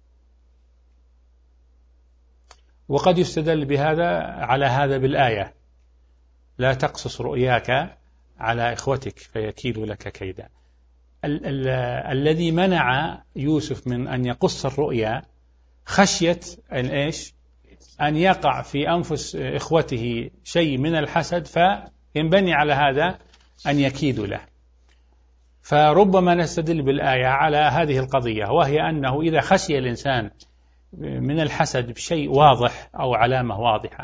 وقد يستدل بهذا على هذا بالآية: لا تقصص رؤياك على إخوتك فيكيدوا لك كيدا. ال- ال- الذي منع يوسف من أن يقص الرؤيا خشية أن إيش؟ أن يقع في أنفس إخوته شيء من الحسد فينبني على هذا أن يكيدوا له. فربما نستدل بالآية على هذه القضية، وهي أنه إذا خشي الإنسان من الحسد بشيء واضح أو علامة واضحة.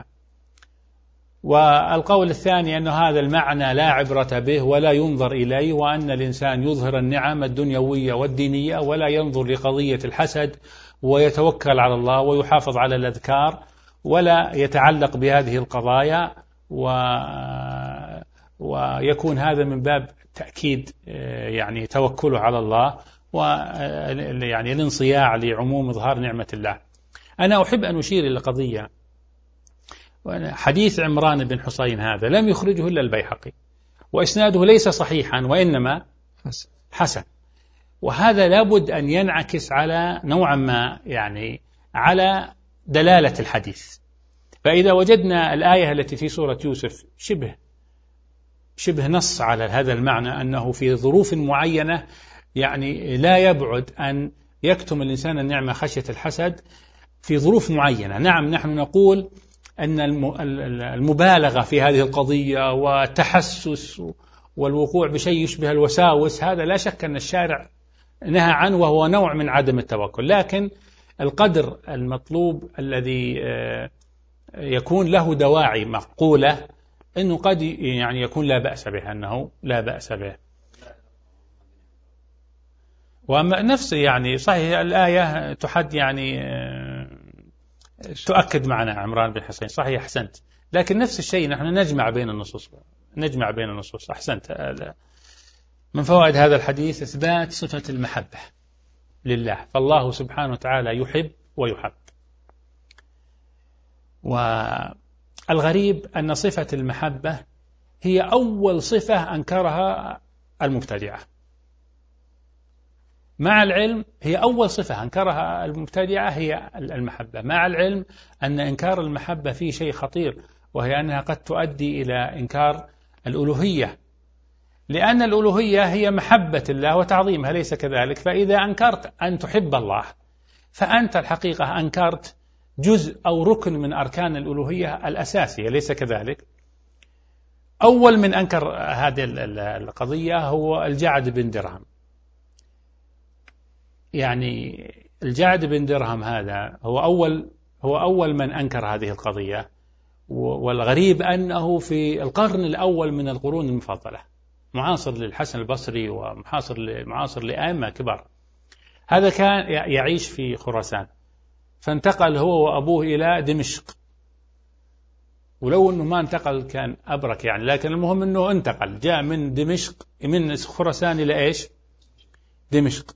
والقول الثاني أن هذا المعنى لا عبرة به ولا ينظر إليه، وأن الإنسان يظهر النعم الدنيوية والدينية ولا ينظر لقضية الحسد، ويتوكل على الله ويحافظ على الأذكار ولا يتعلق بهذه القضايا، و... ويكون هذا من باب تأكيد يعني توكله على الله ويعني الانصياع لعموم إظهار نعمة الله. أنا أحب أن أشير إلى قضية: حديث عمران بن حسين هذا لم يخرجه إلا البيهقي، وإسناده ليس صحيحا وإنما حسن، وهذا لابد أن ينعكس على نوعا ما يعني على دلالة الحديث. فإذا وجدنا الآية التي في سورة يوسف شبه شبه نص على هذا المعنى، أنه في ظروف معينة يعني لا يبعد أن يكتم الإنسان النعمة خشية الحسد في ظروف معينة. نعم، نحن نقول أن المبالغة في هذه القضية والتحسس والوقوع بشيء يشبه الوساوس هذا لا شك أن الشارع نهى عنه، وهو نوع من عدم التوكل، لكن القدر المطلوب الذي يكون له دواعي معقولة أنه قد يعني يكون لا بأس به، أنه لا بأس به. وأما نفس يعني صحيح الآية تحد يعني تؤكد معنا عمران بن حسين، صحيح أحسنت، لكن نفس الشيء نحن نجمع بين النصوص نجمع بين النصوص أحسنت. من فوائد هذا الحديث إثبات صفة المحبة لله، فالله سبحانه وتعالى يحب ويحب. والغريب أن صفة المحبة هي أول صفة أنكرها المبتدعة، مع العلم هي أول صفة أنكرها المبتدعة هي المحبة، مع العلم أن إنكار المحبة فيه شيء خطير، وهي أنها قد تؤدي إلى إنكار الألوهية، لأن الألوهية هي محبة الله وتعظيمها، ليس كذلك؟ فإذا أنكرت أن تحب الله فأنت الحقيقة أنكرت جزء أو ركن من أركان الألوهية الأساسية، ليس كذلك؟ أول من أنكر هذه القضية هو الجعد بن درهم. يعني الجعد بن درهم هذا هو أول هو أول من أنكر هذه القضية، والغريب أنه في القرن الأول من القرون المفضلة، معاصر للحسن البصري ومعاصر معاصر لأئمة كبار. هذا كان يعيش في خراسان، فانتقل هو وأبوه إلى دمشق، ولو أنه ما انتقل كان أبرك يعني، لكن المهم أنه انتقل، جاء من دمشق من خراسان إلى إيش؟ دمشق.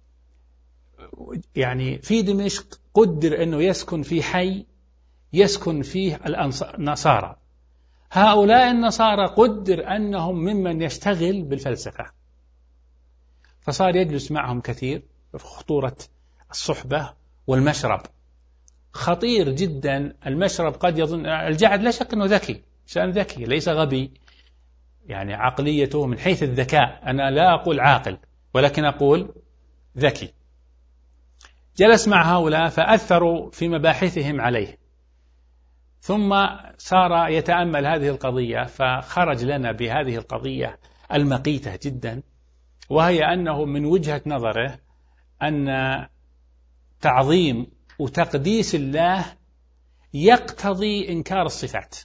يعني في دمشق قدر أنه يسكن في حي يسكن فيه النصارى، هؤلاء النصارى قدر أنهم ممن يشتغل بالفلسفة، فصار يجلس معهم كثير، خطورة الصحبة والمشرب خطير جدا. المشرب قد يظن الجعد لا شك أنه ذكي، إنسان ذكي ليس غبي، يعني عقليته من حيث الذكاء، أنا لا أقول عاقل ولكن أقول ذكي، جلس مع هؤلاء فأثروا في مباحثهم عليه، ثم صار يتأمل هذه القضية فخرج لنا بهذه القضية المقيتة جدا، وهي أنه من وجهة نظره أن تعظيم وتقديس الله يقتضي إنكار الصفات،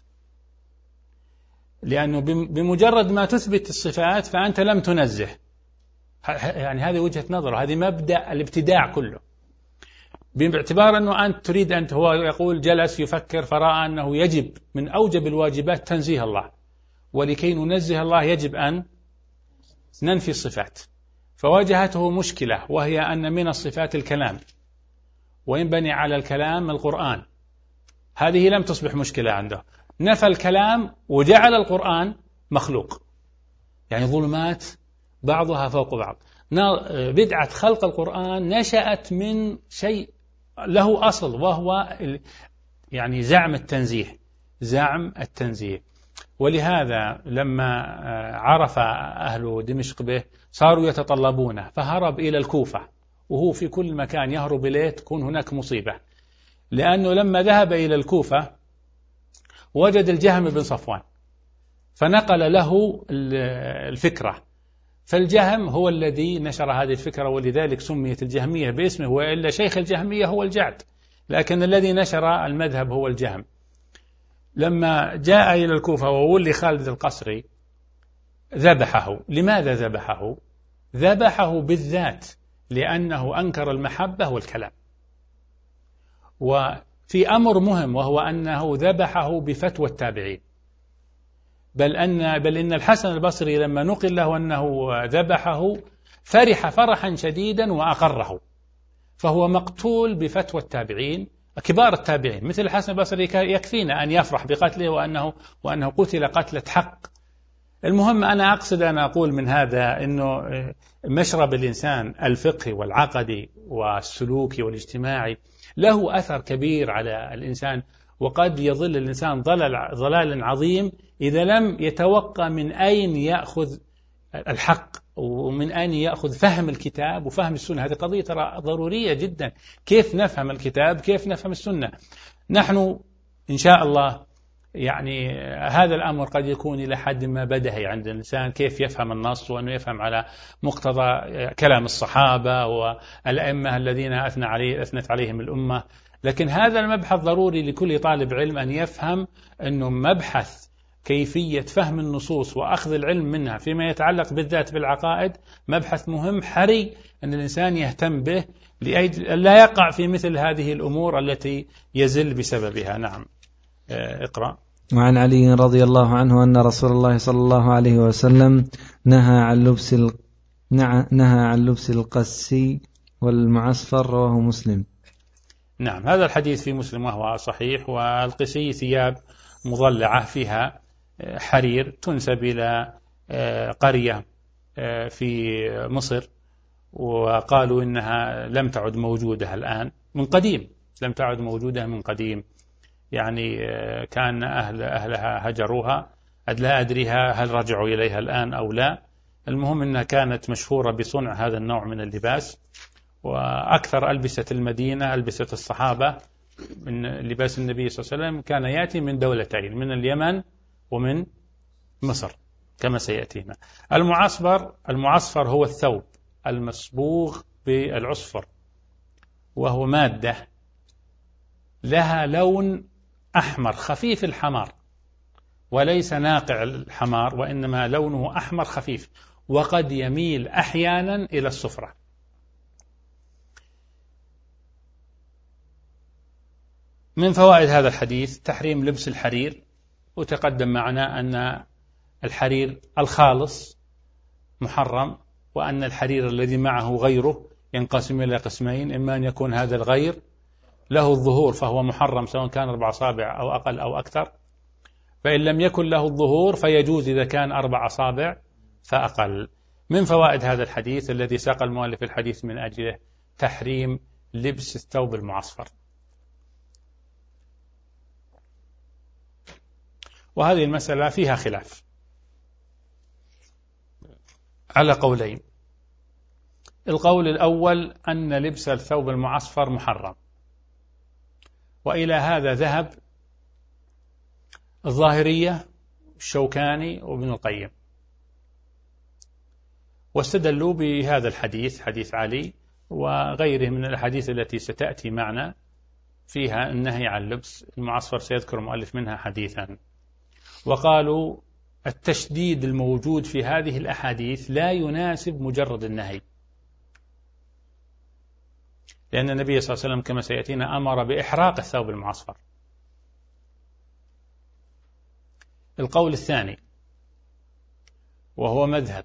لأنه بمجرد ما تثبت الصفات فأنت لم تنزه. يعني هذه وجهة نظره، هذه مبدأ الابتداع كله، باعتبار أنه أنت تريد أن هو يقول جلس يفكر فرأى أنه يجب من أوجب الواجبات تنزيه الله، ولكي ننزه الله يجب أن ننفي الصفات، فواجهته مشكلة، وهي أن من الصفات الكلام، وينبني على الكلام القرآن. هذه لم تصبح مشكلة عنده، نفى الكلام وجعل القرآن مخلوق، يعني ظلمات بعضها فوق بعض. بدعة خلق القرآن نشأت من شيء له أصل، وهو يعني زعم التنزيه، زعم التنزيه. ولهذا لما عرف أهل دمشق به صاروا يتطلبونه، فهرب إلى الكوفة، وهو في كل مكان يهرب إليه تكون هناك مصيبة، لأنه لما ذهب إلى الكوفة وجد الجهم بن صفوان فنقل له الفكرة، فالجهم هو الذي نشر هذه الفكرة، ولذلك سميت الجهمية باسمه، وإلا شيخ الجهمية هو الجعد، لكن الذي نشر المذهب هو الجهم. لما جاء إلى الكوفة وولي خالد القصري ذبحه. لماذا ذبحه؟ ذبحه بالذات لأنه أنكر المحبة والكلام. وفي أمر مهم، وهو أنه ذبحه بفتوى التابعين، بل أن بل إن الحسن البصري لما نقل له أنه ذبحه فرح فرحا شديدا وأقره، فهو مقتول بفتوى التابعين كبار التابعين. مثل الحسن البصري يكفينا أن يفرح بقتله وأنه وأنه قتل قتلة حق. المهم أنا أقصد أن أقول من هذا أنه مشرب الإنسان الفقهي والعقدي والسلوكي والاجتماعي له أثر كبير على الإنسان، وقد يظل الإنسان ضلال ضلال عظيم إذا لم يتوقع من أين يأخذ الحق ومن أين يأخذ فهم الكتاب وفهم السنة. هذه قضية ضرورية جدا، كيف نفهم الكتاب، كيف نفهم السنة. نحن إن شاء الله يعني هذا الأمر قد يكون إلى حد ما بدهي عند الإنسان، كيف يفهم النص وأنه يفهم على مقتضى كلام الصحابة والأئمة الذين أثنى عليه أثنت عليهم الأمة، لكن هذا المبحث ضروري لكل طالب علم أن يفهم أنه مبحث كيفية فهم النصوص وأخذ العلم منها فيما يتعلق بالذات بالعقائد مبحث مهم حري أن الإنسان يهتم به لا يقع في مثل هذه الأمور التي يزل بسببها. نعم اقرأ. وعن علي رضي الله عنه أن رسول الله صلى الله عليه وسلم نهى عن لبس ال... نهى عن لبس القسي والمعصفر، رواه مسلم. نعم هذا الحديث في مسلم وهو صحيح. والقسي ثياب مضلعة فيها حرير تنسب إلى قرية في مصر، وقالوا إنها لم تعد موجودة الآن من قديم، لم تعد موجودة من قديم، يعني كان أهل أهلها هجروها، لا أدريها هل رجعوا إليها الآن أو لا. المهم أنها كانت مشهورة بصنع هذا النوع من اللباس، وأكثر ألبسة المدينة ألبسة الصحابة من لباس النبي صلى الله عليه وسلم كان يأتي من دولتين، من اليمن ومن مصر كما سيأتينا. المعصفر المعصفر هو الثوب المصبوغ بالعصفر، وهو مادة لها لون أحمر خفيف الحمار، وليس ناقع الحمار، وإنما لونه أحمر خفيف، وقد يميل أحيانا إلى الصفرة. من فوائد هذا الحديث تحريم لبس الحرير، وتقدم معنا أن الحرير الخالص محرم، وأن الحرير الذي معه غيره ينقسم إلى قسمين، إما أن يكون هذا الغير له الظهور فهو محرم سواء كان أربع أصابع أو أقل أو أكثر، فإن لم يكن له الظهور فيجوز إذا كان أربع أصابع فأقل. من فوائد هذا الحديث الذي ساق المؤلف الحديث من أجله تحريم لبس الثوب المعصفر. وهذه المسألة فيها خلاف على قولين. القول الأول أن لبس الثوب المعصفر محرم، وإلى هذا ذهب الظاهرية الشوكاني وابن القيم، واستدلوا بهذا الحديث حديث علي وغيره من الأحاديث التي ستأتي معنا فيها النهي عن لبس المعصفر، سيذكر المؤلف منها حديثا. وقالوا التشديد الموجود في هذه الأحاديث لا يناسب مجرد النهي، لأن النبي صلى الله عليه وسلم كما سيأتينا أمر بإحراق الثوب المعصفر. القول الثاني وهو مذهب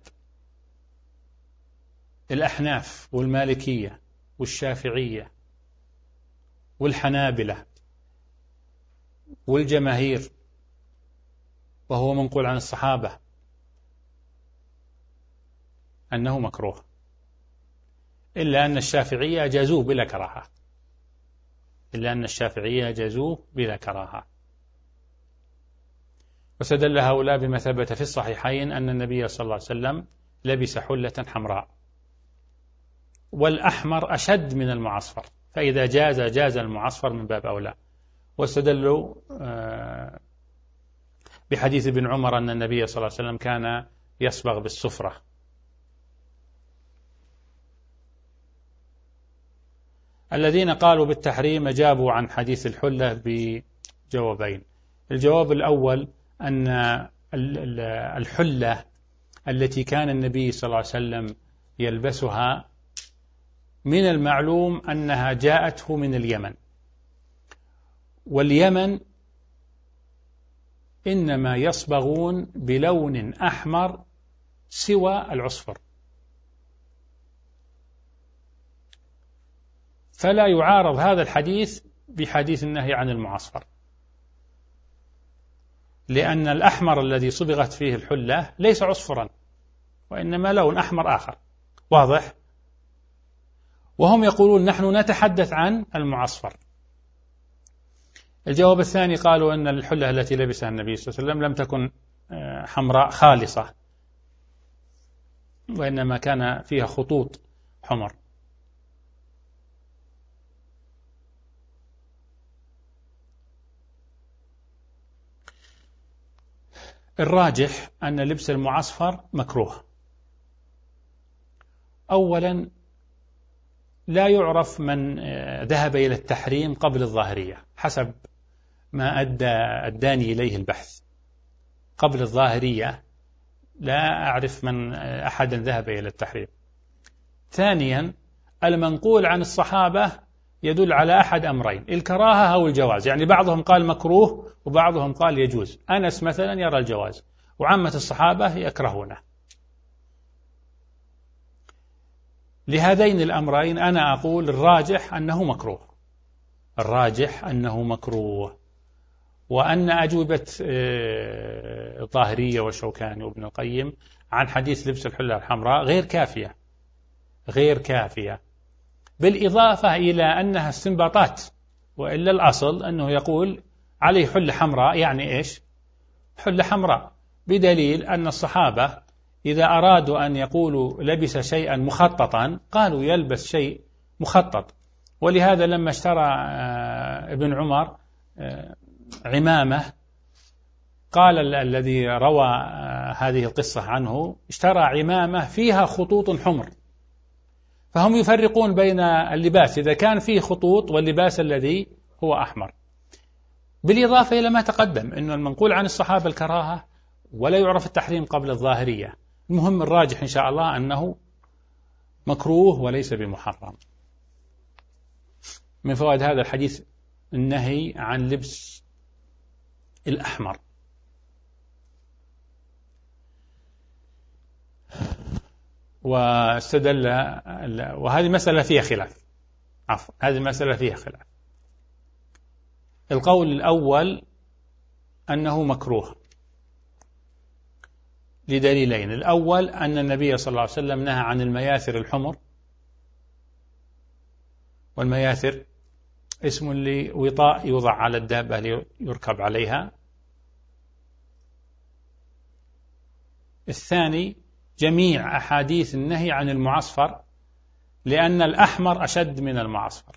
الأحناف والمالكية والشافعية والحنابلة والجماهير، وهو منقول عن الصحابة أنه مكروه، إلا أن الشافعية جازوه بلا كراهة، إلا أن الشافعية جازوه بلا كراهة. واستدل هؤلاء بما ثبت في الصحيحين أن النبي صلى الله عليه وسلم لبس حلة حمراء، والأحمر أشد من المعصفر، فإذا جاز جاز المعصفر من باب أولى. واستدلوا بحديث ابن عمر أن النبي صلى الله عليه وسلم كان يصبغ بالصفرة. الذين قالوا بالتحريم أجابوا عن حديث الحلة بجوابين. الجواب الأول أن الحلة التي كان النبي صلى الله عليه وسلم يلبسها من المعلوم أنها جاءته من اليمن، واليمن إنما يصبغون بلون أحمر سوى العصفر، فلا يعارض هذا الحديث بحديث النهي عن المعصفر، لأن الأحمر الذي صبغت فيه الحلة ليس عصفرا، وإنما لون أحمر آخر. واضح؟ وهم يقولون نحن نتحدث عن المعصفر. الجواب الثاني قالوا أن الحلة التي لبسها النبي صلى الله عليه وسلم لم تكن حمراء خالصة، وإنما كان فيها خطوط حمر. الراجح أن لبس المعصفر مكروه. أولا لا يعرف من ذهب إلى التحريم قبل الظاهرية حسب ما أدى أداني إليه البحث. قبل الظاهرية لا أعرف من أحد ذهب إلى التحريم. ثانيا المنقول عن الصحابة يدل على أحد أمرين: الكراهة أو الجواز، يعني بعضهم قال مكروه وبعضهم قال يجوز. أنس مثلا يرى الجواز وعامة الصحابة يكرهونه. لهذين الأمرين أنا أقول الراجح أنه مكروه، الراجح أنه مكروه، وأن أجوبة الظاهرية والشوكاني وابن القيم عن حديث لبس الحلة الحمراء غير كافية، غير كافية، بالإضافة إلى أنها استنباطات، وإلا الأصل أنه يقول عليه حلة حمراء، يعني إيش؟ حلة حمراء، بدليل أن الصحابة إذا أرادوا أن يقولوا لبس شيئا مخططا قالوا يلبس شيء مخطط. ولهذا لما اشترى ابن عمر عمامة، قال الذي روى هذه القصة عنه اشترى عمامة فيها خطوط حمر، فهم يفرقون بين اللباس إذا كان فيه خطوط واللباس الذي هو أحمر. بالإضافة إلى ما تقدم أنه المنقول عن الصحابة الكراهة ولا يعرف التحريم قبل الظاهرية. المهم الراجح إن شاء الله أنه مكروه وليس بمحرم. من فوائد هذا الحديث النهي عن لبس الأحمر. واستدل، وهذه مسألة فيها خلاف، عفوا هذه مسألة فيها خلاف. القول الأول أنه مكروه لدليلين: الأول أن النبي صلى الله عليه وسلم نهى عن المياثر الحمر، والمياثر اسم لوطاء يوضع على الدابة ليركب عليها. الثاني جميع أحاديث النهي عن المعصفر، لأن الأحمر أشد من المعصفر.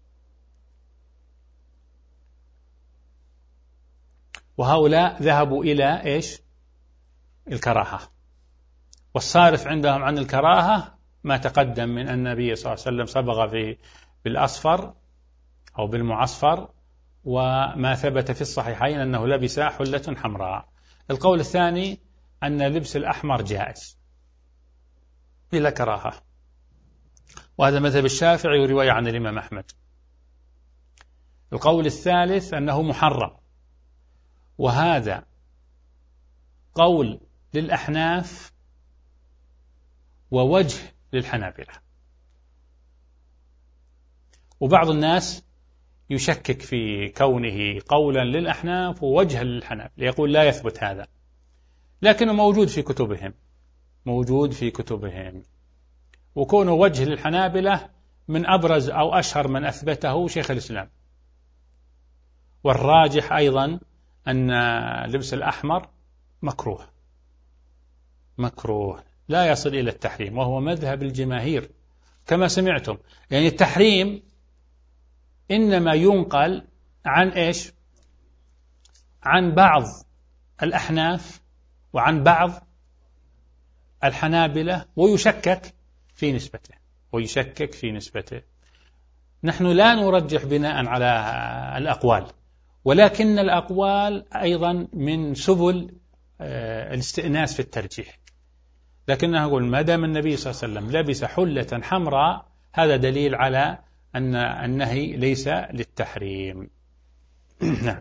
وهؤلاء ذهبوا إلى إيش؟ الكراهة، والصارف عندهم عن الكراهة ما تقدم من أن النبي صلى الله عليه وسلم صبغ في بالأصفر أو بالمعصفر، وما ثبت في الصحيحين أنه لبس حلة حمراء. القول الثاني أن لبس الأحمر جائز بلا كراهة، وهذا مذهب الشافعي ورواية عن الإمام أحمد. القول الثالث أنه محرم، وهذا قول للأحناف ووجه للحنابلة. وبعض الناس يشكك في كونه قولا للأحناف ووجها للحنابلة، يقول لا يثبت هذا، لكنه موجود في كتبهم، موجود في كتبهم، وكونه وجه للحنابلة من أبرز أو أشهر من أثبته شيخ الإسلام. والراجح أيضا أن لبس الأحمر مكروه، مكروه لا يصل إلى التحريم، وهو مذهب الجماهير كما سمعتم. يعني التحريم إنما ينقل عن إيش؟ عن بعض الأحناف وعن بعض الحنابلة، ويشكك في نسبته، ويشكك في نسبته. نحن لا نرجح بناء على الأقوال، ولكن الأقوال أيضا من سبل الاستئناس في الترجيح. لكنه أقول ما دام النبي صلى الله عليه وسلم لبس حلة حمراء، هذا دليل على أن النهي ليس للتحريم. نعم.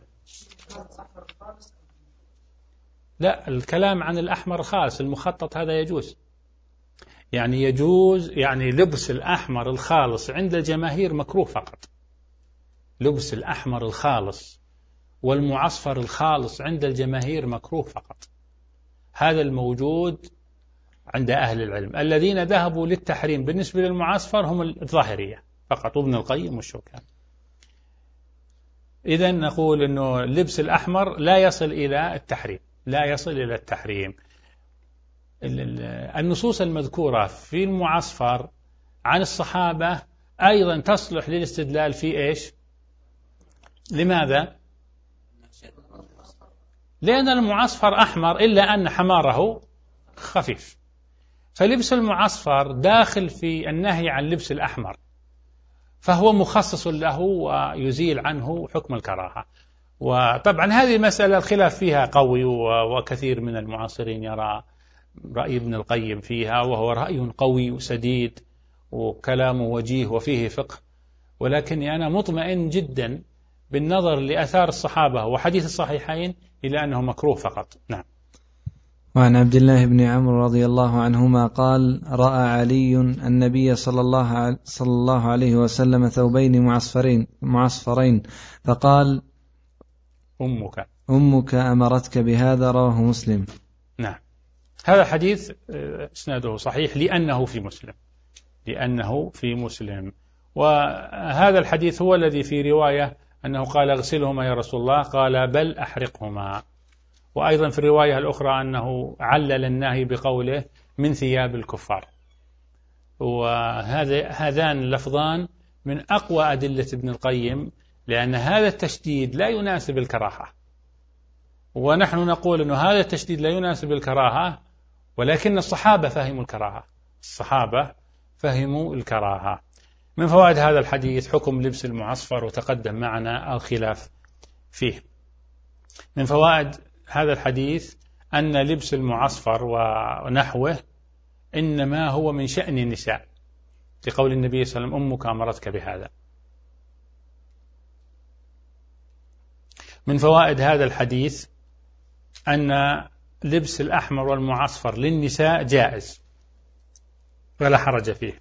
لا، الكلام عن الأحمر خالص، المخطط هذا يجوز، يعني يجوز، يعني لبس الأحمر الخالص عند الجماهير مكروه فقط. لبس الأحمر الخالص والمعصفر الخالص عند الجماهير مكروه فقط. هذا الموجود عند أهل العلم. الذين ذهبوا للتحريم بالنسبة للمعصفر هم الظاهرية فقط، وابن القيم والشوكاني. إذن نقول أنه اللبس الأحمر لا يصل إلى التحريم، لا يصل إلى التحريم. النصوص المذكورة في المعصفر عن الصحابة أيضا تصلح للاستدلال في إيش؟ لماذا؟ لأن المعصفر أحمر إلا أن حماره خفيف، فلبس المعصفر داخل في النهي عن لبس الأحمر، فهو مخصص له ويزيل عنه حكم الكراهة. وطبعا هذه مسألة الخلاف فيها قوي، وكثير من المعاصرين يرى رأي ابن القيم فيها، وهو رأي قوي وسديد وكلامه وجيه وفيه فقه، ولكني أنا مطمئن جدا بالنظر لأثار الصحابة وحديث الصحيحين إلى أنه مكروه فقط. نعم. وعن عبد الله بن عمرو رضي الله عنهما قال: رأى علي النبي صلى الله صلى الله عليه وسلم ثوبين معصفرين معصفرين فقال: أمك أمك أمرتك بهذا. رواه مسلم. نعم. هذا الحديث اسناده صحيح لأنه في مسلم، لأنه في مسلم. وهذا الحديث هو الذي في رواية أنه قال: اغسلهما يا رسول الله، قال: بل أحرقهما. وأيضا في الرواية الأخرى أنه علل النهي بقوله: من ثياب الكفار. وهذا هذان اللفظان من أقوى أدلة ابن القيم، لأن هذا التشديد لا يناسب الكراهة، ونحن نقول أن هذا التشديد لا يناسب الكراهة، ولكن الصحابة فهموا الكراهة، الصحابة فهموا الكراهة. من فوائد هذا الحديث حكم لبس المعصفر، وتقدم معنا الخلاف فيه. من فوائد هذا الحديث أن لبس المعصفر ونحوه إنما هو من شأن النساء، لقول النبي صلى الله عليه وسلم: أمك أمرتك بهذا. من فوائد هذا الحديث أن لبس الأحمر والمعصفر للنساء جائز ولا حرج فيه.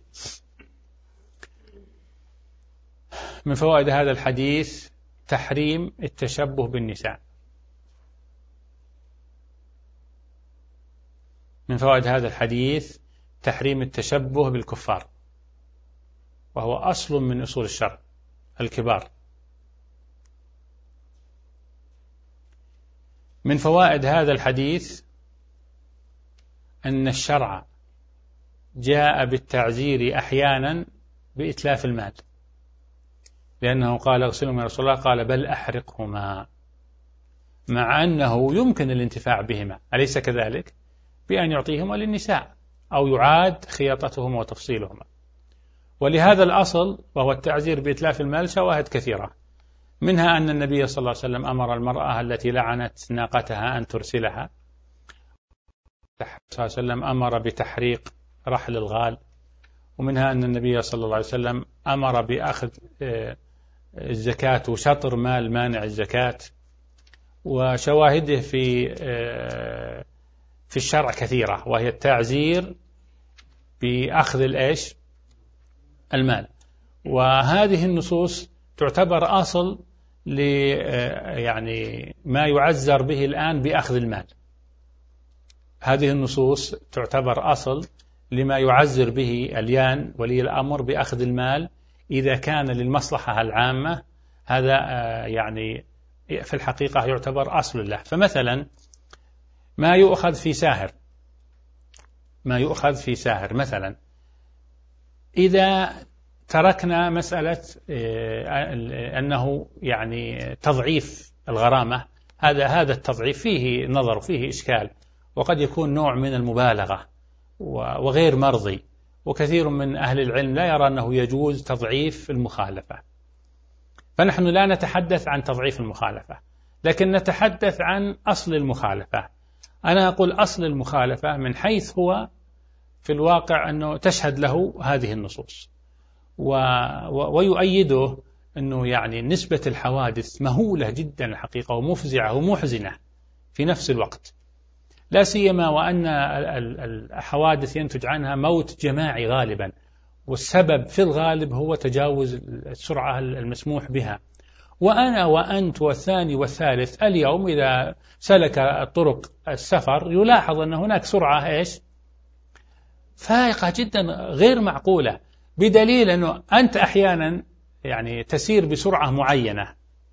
من فوائد هذا الحديث تحريم التشبه بالنساء. من فوائد هذا الحديث تحريم التشبه بالكفار، وهو أصل من أصول الشرع الكبار. من فوائد هذا الحديث أن الشرع جاء بالتعزير أحيانا بإتلاف المال، لأنه قال: اغسلهما يا رسول الله، قال: بل أحرقهما، مع أنه يمكن الانتفاع بهما، أليس كذلك؟ بأن يعطيهما للنساء أو يعاد خياطتهما وتفصيلهما. ولهذا الأصل وهو التعزير بإتلاف المال شواهد كثيرة، منها أن النبي صلى الله عليه وسلم أمر المرأة التي لعنت ناقتها أن ترسلها، صلى الله عليه وسلم أمر بتحريق رحل الغال، ومنها أن النبي صلى الله عليه وسلم أمر بأخذ الزكاة وشطر مال مانع الزكاة. وشواهده في في الشرع كثيرة، وهي التعزير بأخذ الإيش المال. وهذه النصوص تعتبر أصل ل يعني ما يعزر به الآن بأخذ المال. هذه النصوص تعتبر أصل لما يعزر به اليان ولي الأمر بأخذ المال إذا كان للمصلحة العامة. هذا يعني في الحقيقة يعتبر أصل له. فمثلا ما يؤخذ في ساهر ما يؤخذ في ساهر مثلا، إذا تركنا مسألة أنه يعني تضعيف الغرامة، هذا هذا التضعيف فيه نظر فيه إشكال، وقد يكون نوع من المبالغة وغير مرضي، وكثير من أهل العلم لا يرى أنه يجوز تضعيف المخالفة. فنحن لا نتحدث عن تضعيف المخالفة، لكن نتحدث عن أصل المخالفة. أنا أقول أصل المخالفة من حيث هو في الواقع أنه تشهد له هذه النصوص، و... ويؤيده أنه يعني نسبة الحوادث مهولة جدا الحقيقة، ومفزعة ومحزنة في نفس الوقت، لا سيما وأن الحوادث ينتج عنها موت جماعي غالبا، والسبب في الغالب هو تجاوز السرعة المسموح بها. وأنا وأنت والثاني والثالث اليوم إذا سلك طرق السفر يلاحظ أن هناك سرعة إيش فائقة جدا غير معقولة، بدليل أنه أنت أحيانا يعني تسير بسرعة معينة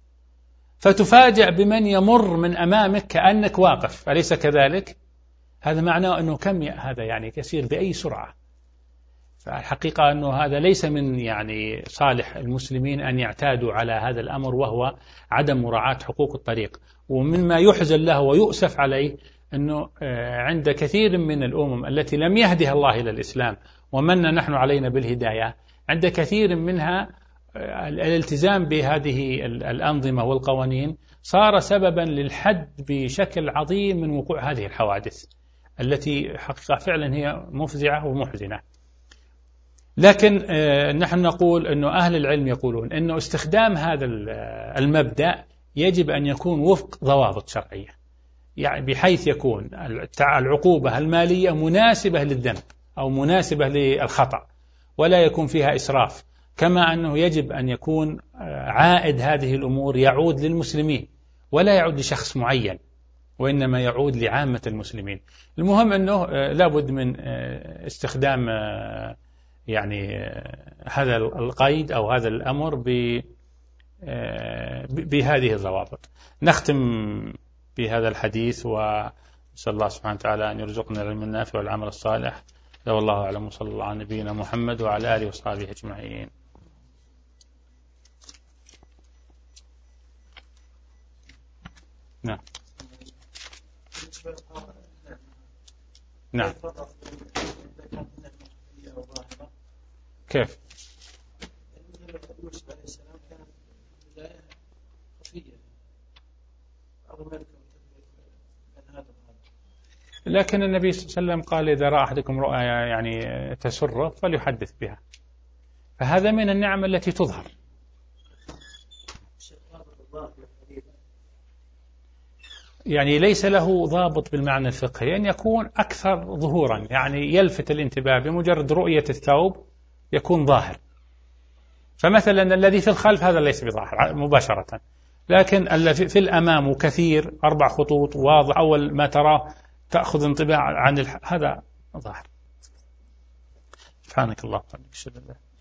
فتفاجأ بمن يمر من أمامك كأنك واقف، أليس كذلك؟ هذا معناه أنه كم هذا يعني يسير بأي سرعة. فالحقيقة أنه هذا ليس من يعني صالح المسلمين أن يعتادوا على هذا الأمر، وهو عدم مراعاة حقوق الطريق. ومما يحزن له ويؤسف عليه أنه عند كثير من الأمم التي لم يهدها الله إلى الإسلام ومن نحن علينا بالهداية، عند كثير منها الالتزام بهذه الأنظمة والقوانين صار سببا للحد بشكل عظيم من وقوع هذه الحوادث التي حقيقة فعلا هي مفزعة ومحزنة. لكن نحن نقول أنه أهل العلم يقولون أنه استخدام هذا المبدأ يجب أن يكون وفق ضوابط شرعية، يعني بحيث يكون العقوبة المالية مناسبة للذنب أو مناسبة للخطأ، ولا يكون فيها إسراف، كما أنه يجب أن يكون عائد هذه الأمور يعود للمسلمين ولا يعود لشخص معين، وإنما يعود لعامة المسلمين. المهم أنه لابد من استخدام يعني هذا القيد أو هذا الأمر بهذه الضوابط. نختم بهذا الحديث، ونسأل الله سبحانه وتعالى أن يرزقنا العلم النافع والعمل الصالح. لو الله أعلم، وصلى الله على نبينا محمد وعلى آله وصحبه أجمعين. نعم نعم كيف؟ يوسف عليه السلام كانت بداية خفية، لكن النبي صلى الله عليه وسلم قال إذا رأى أحدكم رؤيا يعني تسره فليحدث بها، فهذا من النعم التي تظهر. يعني ليس له ضابط بالمعنى الفقهي، أن يكون أكثر ظهورا، يعني يلفت الانتباه بمجرد رؤية الثوب يكون ظاهر. فمثلا الذي في الخلف هذا ليس بظاهر مباشرة، لكن الذي في الأمام كثير أربع خطوط واضح، أول ما تراه تأخذ انطباع عن الح... هذا ظاهر. سبحانك اللهم وبحمدك.